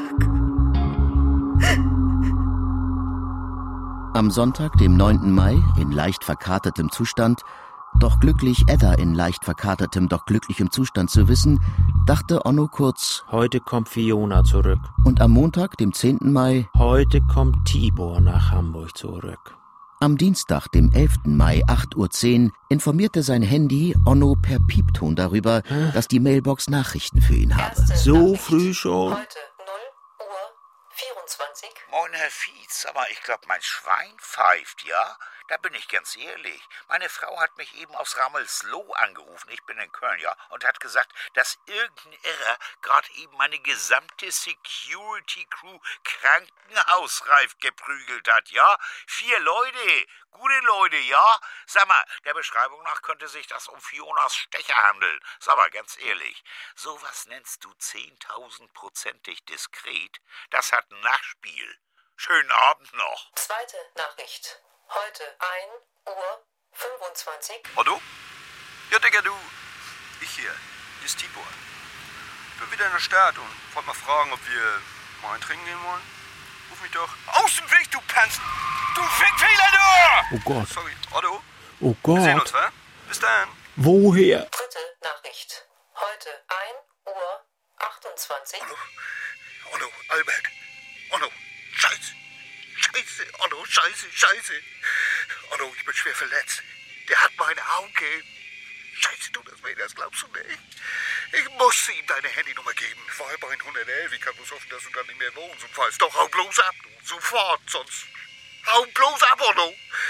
Am Sonntag, dem neunten Mai, in leicht verkatertem Zustand, doch glücklich Edda in leicht verkatertem, doch glücklichem Zustand zu wissen, dachte Onno kurz: Heute kommt Fiona zurück. Und am Montag, dem zehnten Mai, heute kommt Tibor nach Hamburg zurück. Am Dienstag, dem elften Mai, acht Uhr zehn, informierte sein Handy Onno per Piepton darüber, Hä? dass die Mailbox Nachrichten für ihn habe. So früh schon? Heute null Uhr vierundzwanzig. Moin, Herr Fietz, aber ich glaube, mein Schwein pfeift, ja? Da bin ich ganz ehrlich. Meine Frau hat mich eben aus Rammelsloh angerufen, ich bin in Köln, ja, und hat gesagt, dass irgendein Irrer gerade eben meine gesamte Security-Crew krankenhausreif geprügelt hat, ja? Vier Leute, gute Leute, ja? Sag mal, der Beschreibung nach könnte sich das um Fionas Stecher handeln. Sag mal, ganz ehrlich, sowas nennst du zehntausendprozentig diskret? Das hat ein Nachspiel. Schönen Abend noch. Zweite Nachricht. Heute ein Uhr fünfundzwanzig. Otto? Ja, Digga, du. Ich hier. Hier ist Tibor. Ich bin wieder in der Stadt und wollte mal fragen, ob wir mal ein Trinken gehen wollen. Ruf mich doch. Aus dem Weg, du Panz! Du Fickfehler, du! Oh Gott. Sorry, Otto. Oh Gott. Wir sehen uns, wa? Bis dann. Woher? Dritte Nachricht. Heute ein Uhr achtundzwanzig. Otto. Otto, Albert. Otto, Scheiße. Scheiße, Otto, scheiße, scheiße. Otto, ich bin schwer verletzt. Der hat meine Auge. Scheiße, tut das weh, das glaubst du nicht. Ich muss ihm deine Handynummer geben. Vorher bei hundertelf. Ich kann bloß hoffen, dass du dann nicht mehr wohnst. Und falls doch, hau bloß ab, du. Sofort, sonst hau bloß ab, Otto.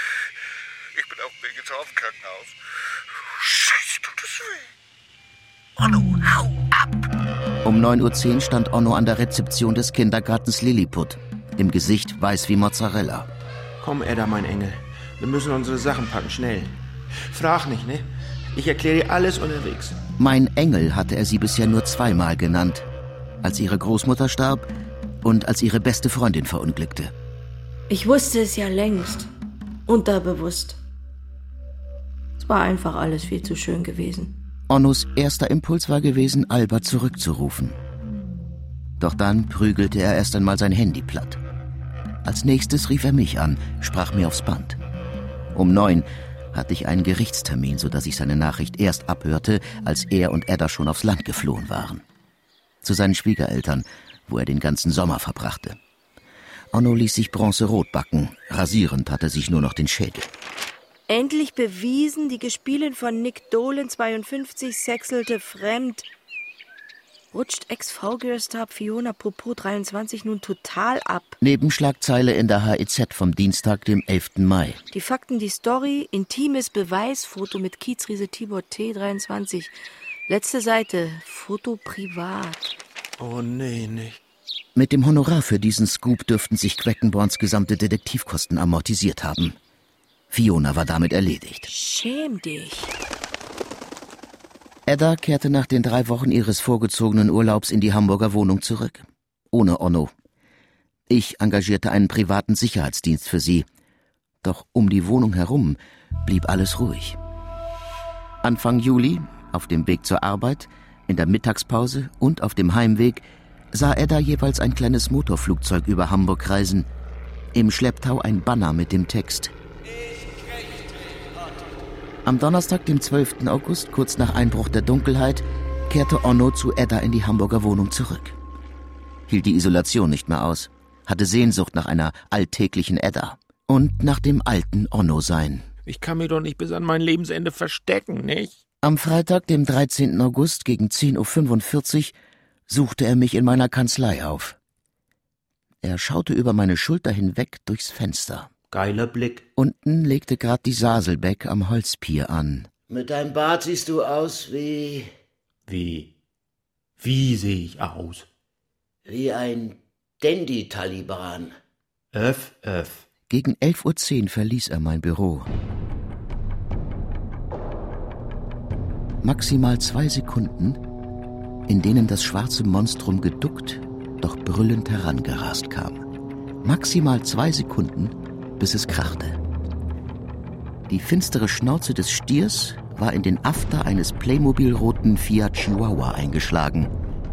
Ich bin auf dem Weg ins Hafenkrankenhaus. Scheiße, tut das weh. Otto, hau ab. Um neun Uhr zehn stand Onno an der Rezeption des Kindergartens Lilliput. Im Gesicht weiß wie Mozzarella. Komm, Edda, mein Engel. Wir müssen unsere Sachen packen, schnell. Frag nicht, ne? Ich erkläre dir alles unterwegs. Mein Engel hatte er sie bisher nur zweimal genannt. Als ihre Großmutter starb und als ihre beste Freundin verunglückte. Ich wusste es ja längst. Unterbewusst. Es war einfach alles viel zu schön gewesen. Onnos erster Impuls war gewesen, Albert zurückzurufen. Doch dann prügelte er erst einmal sein Handy platt. Als nächstes rief er mich an, sprach mir aufs Band. Um neun hatte ich einen Gerichtstermin, sodass ich seine Nachricht erst abhörte, als er und Edda schon aufs Land geflohen waren. Zu seinen Schwiegereltern, wo er den ganzen Sommer verbrachte. Onno ließ sich bronzerot backen. Rasieren tat er sich nur noch den Schädel. Endlich bewiesen, die Gespielin von Nick Dolan zweiundfünfzig sechselte fremd. Rutscht Ex-V-Girl-Star Fiona Popo dreiundzwanzig nun total ab. Nebenschlagzeile in der H E Z vom Dienstag, dem elften Mai. Die Fakten, die Story, intimes Beweisfoto mit Kiezriese Tibor T. dreiundzwanzig. Letzte Seite, Foto privat. Oh nee, nicht. Mit dem Honorar für diesen Scoop dürften sich Queckenborns gesamte Detektivkosten amortisiert haben. Fiona war damit erledigt. Schäm dich. Edda kehrte nach den drei Wochen ihres vorgezogenen Urlaubs in die Hamburger Wohnung zurück. Ohne Onno. Ich engagierte einen privaten Sicherheitsdienst für sie. Doch um die Wohnung herum blieb alles ruhig. Anfang Juli, auf dem Weg zur Arbeit, in der Mittagspause und auf dem Heimweg, sah Edda jeweils ein kleines Motorflugzeug über Hamburg reisen. Im Schlepptau ein Banner mit dem Text: Am Donnerstag, dem zwölften August, kurz nach Einbruch der Dunkelheit, kehrte Onno zu Edda in die Hamburger Wohnung zurück. Hielt die Isolation nicht mehr aus, hatte Sehnsucht nach einer alltäglichen Edda und nach dem alten Onno-Sein. Ich kann mich doch nicht bis an mein Lebensende verstecken, nicht? Am Freitag, dem dreizehnten August, gegen zehn Uhr fünfundvierzig, suchte er mich in meiner Kanzlei auf. Er schaute über meine Schulter hinweg durchs Fenster. Geiler Blick. Unten legte grad die Saselbeck am Holzpier an. Mit deinem Bart siehst du aus wie... Wie? Wie sehe ich aus? Wie ein Dandy-Taliban. Öff, öff. Gegen elf Uhr zehn verließ er mein Büro. Maximal zwei Sekunden, in denen das schwarze Monstrum geduckt, doch brüllend herangerast kam. Maximal zwei Sekunden, bis es krachte. Die finstere Schnauze des Stiers war in den After eines Playmobil-roten Fiat Chihuahua eingeschlagen.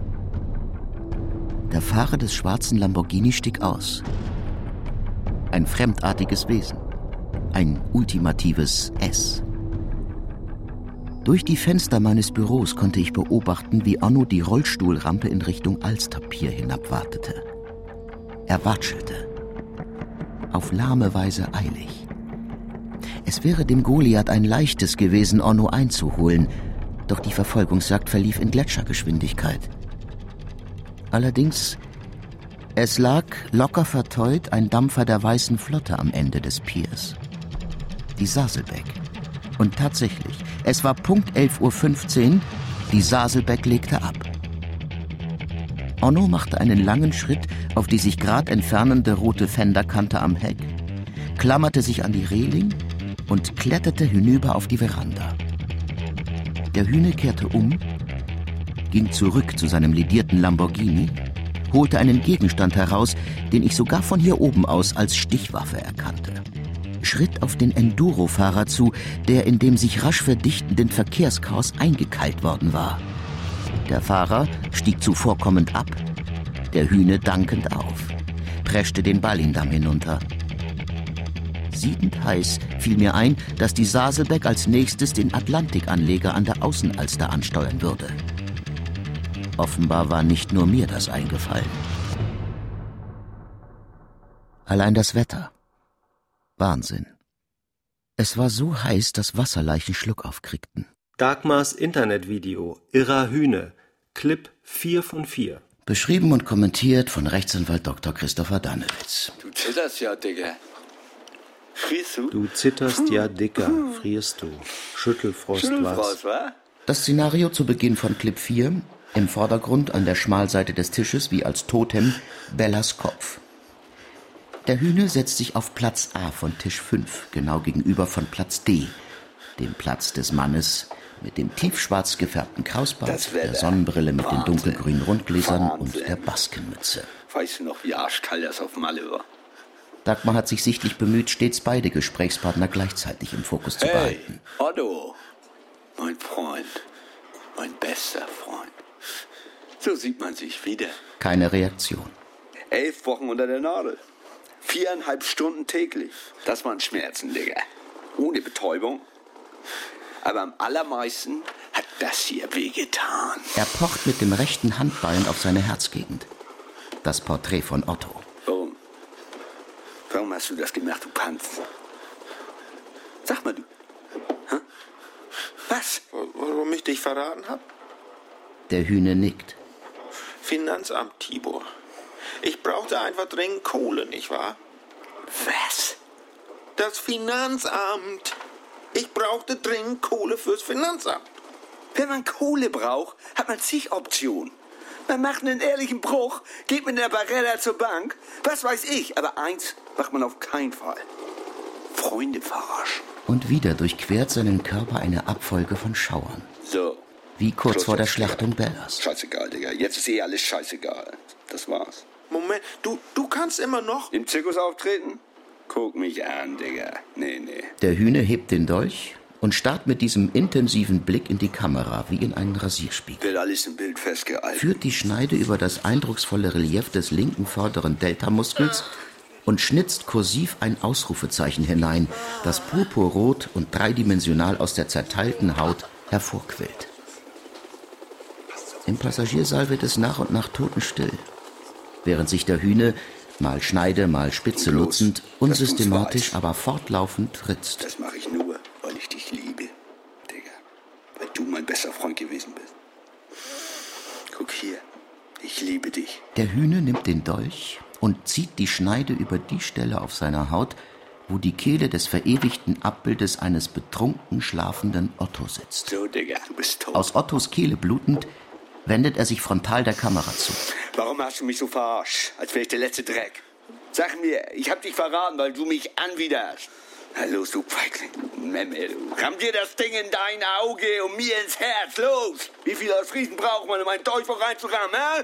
Der Fahrer des schwarzen Lamborghini stieg aus. Ein fremdartiges Wesen. Ein ultimatives S. Durch die Fenster meines Büros konnte ich beobachten, wie Onno die Rollstuhlrampe in Richtung Alsterpier hinabwartete. Er watschelte. Auf lahme Weise eilig. Es wäre dem Goliath ein leichtes gewesen, Onno einzuholen, doch die Verfolgungsjagd verlief in Gletschergeschwindigkeit. Allerdings, es lag, locker verteut, ein Dampfer der Weißen Flotte am Ende des Piers. Die Saselbeck. Und tatsächlich, es war Punkt elf Uhr fünfzehn, die Saselbeck legte ab. Onno machte einen langen Schritt auf die sich grad entfernende rote Fenderkante am Heck, klammerte sich an die Reling und kletterte hinüber auf die Veranda. Der Hühne kehrte um, ging zurück zu seinem ledierten Lamborghini, holte einen Gegenstand heraus, den ich sogar von hier oben aus als Stichwaffe erkannte. Schritt auf den Enduro-Fahrer zu, der in dem sich rasch verdichtenden Verkehrschaos eingekeilt worden war. Der Fahrer stieg zuvorkommend ab, der Hühne dankend auf, preschte den Ballindamm hinunter. Siedend heiß fiel mir ein, dass die Saselbeck als nächstes den Atlantikanleger an der Außenalster ansteuern würde. Offenbar war nicht nur mir das eingefallen. Allein das Wetter. Wahnsinn. Es war so heiß, dass Wasserleichen Schluck aufkriegten. Dagmars Internetvideo, Irrer Hühne, Clip vier von vier. Beschrieben und kommentiert von Rechtsanwalt Doktor Christopher Danewitz. Du zitterst ja, Digga. Frierst du? Du zitterst ja, Dicker. Frierst du. Schüttelfrost, Schüttelfrost, was? wa? Das Szenario zu Beginn von Clip vier, im Vordergrund an der Schmalseite des Tisches wie als Totem Bellas Kopf. Der Hühne setzt sich auf Platz A von Tisch fünf, genau gegenüber von Platz D, dem Platz des Mannes mit dem tiefschwarz gefärbten Krausbart, der Sonnenbrille mit Wahnsinn. den dunkelgrünen Rundgläsern Wahnsinn. und der Baskenmütze. Weißt du noch, wie arschkalt das auf Malle war? Dagmar hat sich sichtlich bemüht, stets beide Gesprächspartner gleichzeitig im Fokus zu Hey, behalten. Otto, mein Freund, mein bester Freund. So sieht man sich wieder. Keine Reaktion. Elf Wochen unter der Nadel. Viereinhalb Stunden täglich. Das waren Schmerzen, Digga. Ohne Betäubung. Aber am allermeisten hat das hier wehgetan. Er pocht mit dem rechten Handballen auf seine Herzgegend. Das Porträt von Otto. Warum? hast du das gemacht, du Panz? Sag mal, du. Hä? Was? Warum ich dich verraten hab? Der Hühne nickt. Finanzamt, Tibor. Ich brauchte einfach dringend Kohle, nicht wahr? Was? Das Finanzamt. Ich brauchte dringend Kohle fürs Finanzamt. Wenn man Kohle braucht, hat man zig Optionen. Man macht einen ehrlichen Bruch, geht mit einer Barella zur Bank. Was weiß ich, aber eins macht man auf keinen Fall. Freunde verarschen. Und wieder durchquert seinen Körper eine Abfolge von Schauern. So. Wie kurz Schluss vor der jetzt, Schlachtung Bellas. Scheißegal, Digga. Jetzt ist eh alles scheißegal. Das war's. Moment, du, du kannst immer noch... Im Zirkus auftreten? Guck mich an, Digga. Nee, nee. Der Hühne hebt den Dolch und starrt mit diesem intensiven Blick in die Kamera wie in einen Rasierspiegel. Wird alles im Bild festgehalten. Führt die Schneide über das eindrucksvolle Relief des linken vorderen Deltamuskels und schnitzt kursiv ein Ausrufezeichen hinein, das purpurrot und dreidimensional aus der zerteilten Haut hervorquillt. Im Passagiersaal wird es nach und nach totenstill, während sich der Hühne, mal Schneide, mal Spitze nutzend, unsystematisch, aber fortlaufend ritzt. Das mache ich nur, weil ich dich liebe, Digga. Weil du mein bester Freund gewesen bist. Guck hier, ich liebe dich. Der Hühne nimmt den Dolch und zieht die Schneide über die Stelle auf seiner Haut, wo die Kehle des verewigten Abbildes eines betrunken schlafenden Otto sitzt. So, Digga, du bist tot. Aus Ottos Kehle blutend wendet er sich frontal der Kamera zu. Warum hast du mich so verarscht, als wäre ich der letzte Dreck? Sag mir, ich hab dich verraten, weil du mich anwiderst. Na los, du Feigling, Memme, du. Ramm dir das Ding in dein Auge und mir ins Herz, los! Wie viel aus Friesen braucht man, um einen Teufel reinzurammen, hä?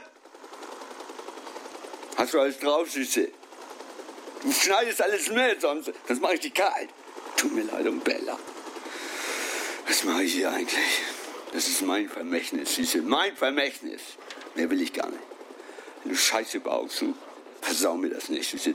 Hast du alles drauf, Süße? Du schneidest alles mit, sonst, sonst mach ich dich kalt. Tut mir leid um Bella. Was mache ich hier eigentlich? Das ist mein Vermächtnis, Süße, mein Vermächtnis. Mehr will ich gar nicht. Wenn du Scheiße baust, du versau mir das nicht, Süße.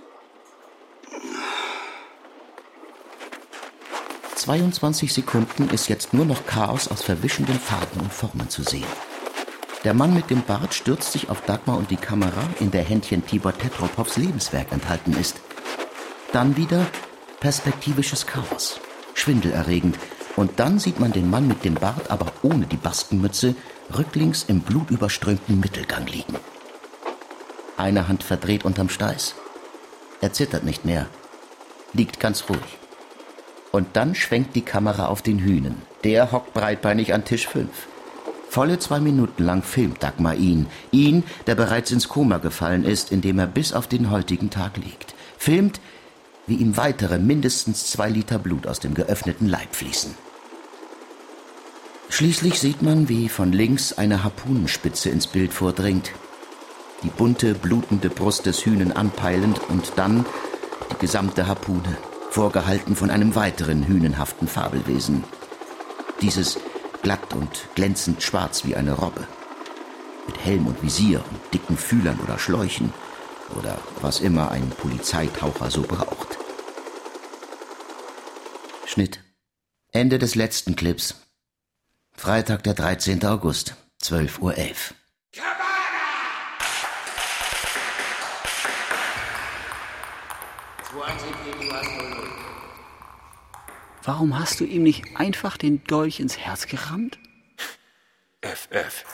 zweiundzwanzig Sekunden ist jetzt nur noch Chaos aus verwischenden Farben und Formen zu sehen. Der Mann mit dem Bart stürzt sich auf Dagmar und die Kamera, in der Händchen Tibor Tetropows Lebenswerk enthalten ist. Dann wieder perspektivisches Chaos, schwindelerregend. Und dann sieht man den Mann mit dem Bart, aber ohne die Baskenmütze, rücklings im blutüberströmten Mittelgang liegen. Eine Hand verdreht unterm Steiß. Er zittert nicht mehr, liegt ganz ruhig. Und dann schwenkt die Kamera auf den Hühnen. Der hockt breitbeinig an Tisch fünf. Volle zwei Minuten lang filmt Dagmar ihn. Ihn, der bereits ins Koma gefallen ist, in dem er bis auf den heutigen Tag liegt. Filmt, wie ihm weitere mindestens zwei Liter Blut aus dem geöffneten Leib fließen. Schließlich sieht man, wie von links eine Harpunenspitze ins Bild vordringt. Die bunte, blutende Brust des Hühnen anpeilend und dann die gesamte Harpune, vorgehalten von einem weiteren hünenhaften Fabelwesen. Dieses glatt und glänzend schwarz wie eine Robbe. Mit Helm und Visier und dicken Fühlern oder Schläuchen. Oder was immer ein Polizeitaucher so braucht. Schnitt. Ende des letzten Clips. Freitag, der dreizehnten August, zwölf Uhr elf. Warum hast du ihm nicht einfach den Dolch ins Herz gerammt? F F.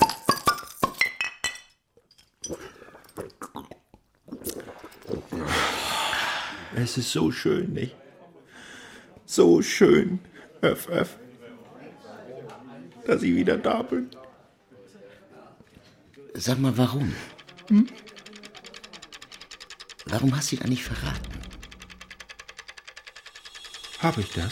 Es ist so schön, nicht? So schön, F F, dass ich wieder da bin. Sag mal, warum? Hm? Warum hast du ihn eigentlich verraten? Hab ich das?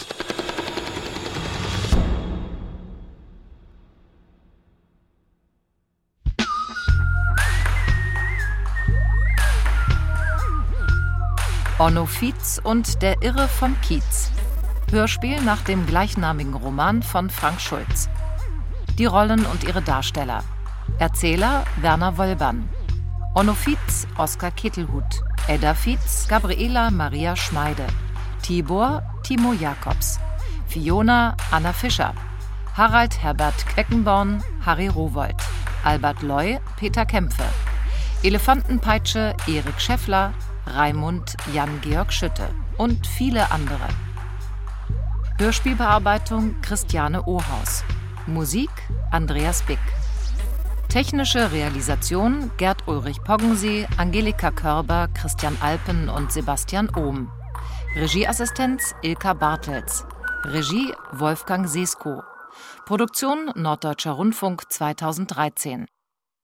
Onno Fietz und der Irre vom Kiez. Hörspiel nach dem gleichnamigen Roman von Frank Schulz. Die Rollen und ihre Darsteller. Erzähler Werner Wollbern. Onno Fietz Oskar Kittelhut. Edda Fietz Gabriela Maria Schmeide. Tibor Timo Jakobs. Fiona Anna Fischer. Harald Herbert Queckenborn Harry Rowold. Albert Loy Peter Kämpfe. Elefantenpeitsche Erik Scheffler. Raimund Jan-Georg Schütte. und viele andere. Hörspielbearbeitung Christiane Ohaus. Musik Andreas Bick. Technische Realisation Gerd Ulrich Poggensee, Angelika Körber, Christian Alpen und Sebastian Ohm. Regieassistenz Ilka Bartels. Regie Wolfgang Sesko. Produktion Norddeutscher Rundfunk zweitausenddreizehn.